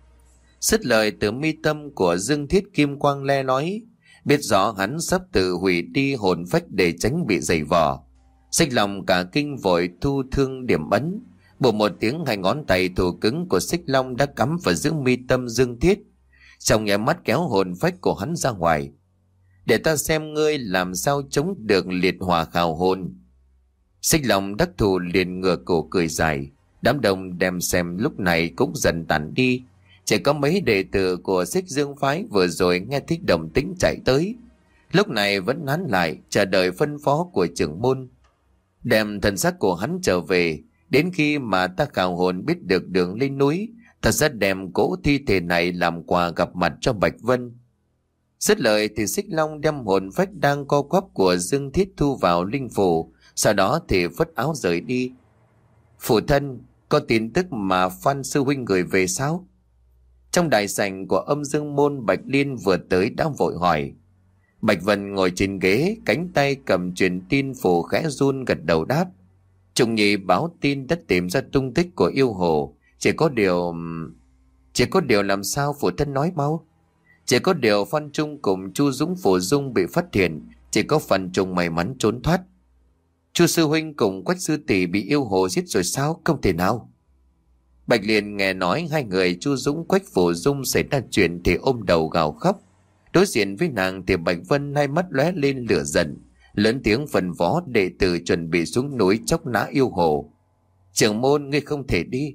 Dứt lời, từ mi tâm của Dương Thiết kim quang le lói, biết rõ hắn sắp tự hủy đi hồn phách để tránh bị giày vò. Xích Long cả kinh vội thu thương điểm ấn, bổ một tiếng, hai ngón tay thủ cứng của Xích Long đã cắm vào giữa mi tâm Dương Thiết, trong nháy mắt kéo hồn phách của hắn ra ngoài. để ta xem ngươi làm sao chống được liệt hỏa khảo hồn. Xích Long đắc thù liền ngửa cổ cười dài. Đám đông đem xem lúc này cũng dần tản đi. Chỉ có mấy đệ tử của Xích Dương phái vừa rồi nghe thích động tĩnh chạy tới, lúc này vẫn nán lại chờ đợi phân phó của trưởng môn. Đem thần sắc của hắn trở về, đến khi mà ta khảo hồn biết được đường lên núi, ta sẽ đem cỗ thi thể này làm quà gặp mặt cho Bạch Vân. Dứt lời thì Xích Long đem hồn phách đang co quắp của Dương Thiết thu vào linh phủ, sau đó thì phất áo rời đi. Phụ thân, có tin tức mà Phan sư huynh gửi về sao? Trong đại sảnh của Âm Dương môn, Bạch Liên vừa tới đã vội hỏi. Bạch Vân ngồi trên ghế, cánh tay cầm truyền tin phủ khẽ run gật đầu đáp. Trùng nhị báo tin đã tìm ra tung tích của yêu hồ. Chỉ có điều... Chỉ có điều làm sao, phụ thân nói mau. Chỉ có điều Phan Trung cùng Chu Dũng Phổ Dung bị phát hiện, chỉ có Phan Trung may mắn trốn thoát. Chu sư huynh cùng Quách sư tỷ bị yêu hồ giết rồi sao? Không thể nào. Bạch Liên nghe nói hai người Chu Dũng Quách Phổ Dung xảy ra chuyện thì ôm đầu gào khóc. Đối diện với nàng thì Bạch Vân hai mắt lóe lên lửa giận, lớn tiếng phân phó đệ tử chuẩn bị xuống núi chóc nã yêu hồ. Trưởng môn, ngươi không thể đi.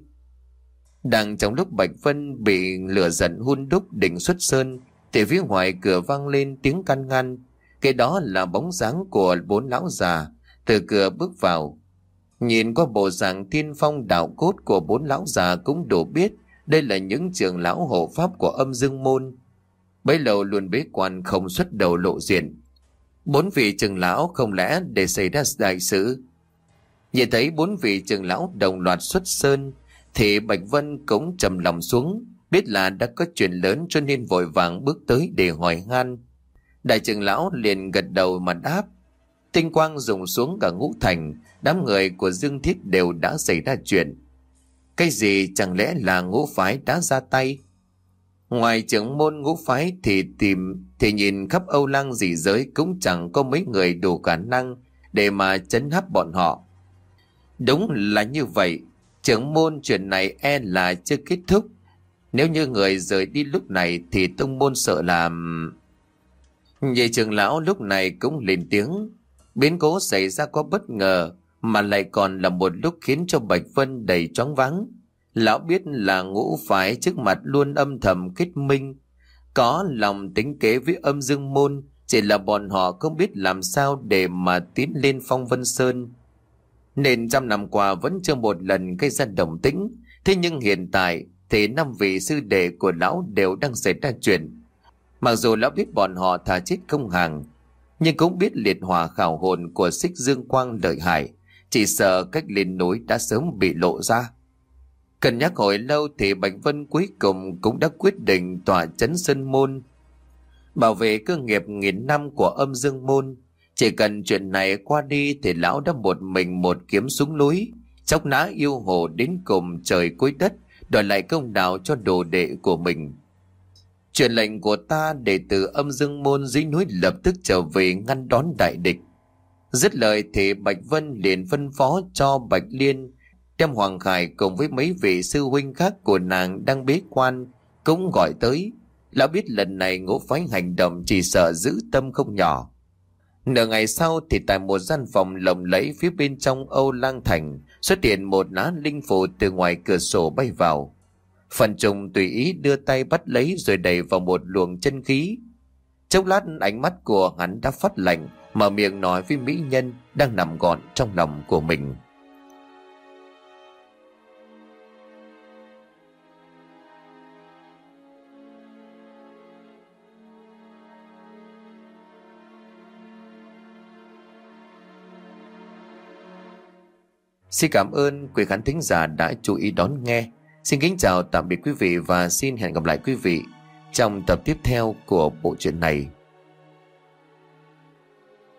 Đang trong lúc Bạch Vân bị lửa giận hun đúc định xuất sơn thì phía ngoài cửa vang lên tiếng can ngăn. Cái đó là bóng dáng của bốn lão già từ cửa bước vào. Nhìn qua bộ dạng thiên phong đạo cốt của bốn lão già cũng đủ biết đây là những trưởng lão hộ pháp của Âm Dương môn. Bấy lâu luôn bế quan không xuất đầu lộ diện. Bốn vị trưởng lão không lẽ để xảy ra đại sự? Nhìn thấy bốn vị trưởng lão đồng loạt xuất sơn thì Bạch Vân cũng trầm lòng xuống, biết là đã có chuyện lớn cho nên vội vàng bước tới để hỏi han. Đại trưởng lão liền gật đầu mà đáp. Tinh quang rụng xuống cả ngũ thành, đám người của Dương Thiết đều đã xảy ra chuyện. Cái gì, chẳng lẽ là ngũ phái đã ra tay? Ngoài trưởng môn ngũ phái thì tìm thì nhìn khắp Âu Lăng dị giới cũng chẳng có mấy người đủ khả năng để mà trấn áp bọn họ. Đúng là như vậy, trưởng môn chuyện này e là chưa kết thúc. Nếu như người rời đi lúc này thì tông môn sợ làm... Nhị trưởng lão lúc này cũng lên tiếng. Biến cố xảy ra có bất ngờ mà lại còn là một lúc khiến cho Bạch Vân đầy choáng váng. Lão biết là ngũ phái trước mặt luôn âm thầm kết minh, có lòng tính kế với Âm Dương môn, chỉ là bọn họ không biết làm sao để mà tiến lên Phong Vân Sơn. Nên trăm năm qua vẫn chưa một lần gây ra động tĩnh. Thế nhưng hiện tại thì năm vị sư đệ của lão đều đang xảy ra chuyện. Mặc dù lão biết bọn họ thà chết không hàng, nhưng cũng biết liệt hỏa khảo hồn của Xích Dương Quang lợi hại, chỉ sợ cách lên núi đã sớm bị lộ ra. Cân nhắc hồi lâu thì Bạch Vân cuối cùng cũng đã quyết định tỏa trấn Sơn môn, bảo vệ cơ nghiệp nghìn năm của Âm Dương môn. Chỉ cần chuyện này qua đi thì lão đã một mình một kiếm xuống núi, chóc nã yêu hồ đến cùng trời cuối đất, đòi lại công đạo cho đồ đệ của mình. Truyền lệnh của ta, đệ tử Âm Dương môn dưới núi lập tức trở về ngăn đón đại địch. Dứt lời thì Bạch Vân liền phân phó cho Bạch Liên đem Hoàng Khải cùng với mấy vị sư huynh khác của nàng đang bế quan cũng gọi tới. Lão biết lần này ngũ phái hành động chỉ sợ giữ tâm không nhỏ. Nửa ngày sau thì tại một gian phòng lộng lẫy phía bên trong Âu Lang Thành xuất hiện một lá linh phù từ ngoài cửa sổ bay vào. Phần Trùng tùy ý đưa tay bắt lấy rồi đẩy vào một luồng chân khí. Chốc lát ánh mắt của hắn đã phát lạnh, mở miệng nói với mỹ nhân đang nằm gọn trong lòng của mình. Xin cảm ơn quý khán thính giả đã chú ý đón nghe. Xin kính chào tạm biệt quý vị và xin hẹn gặp lại quý vị trong tập tiếp theo của bộ truyện này.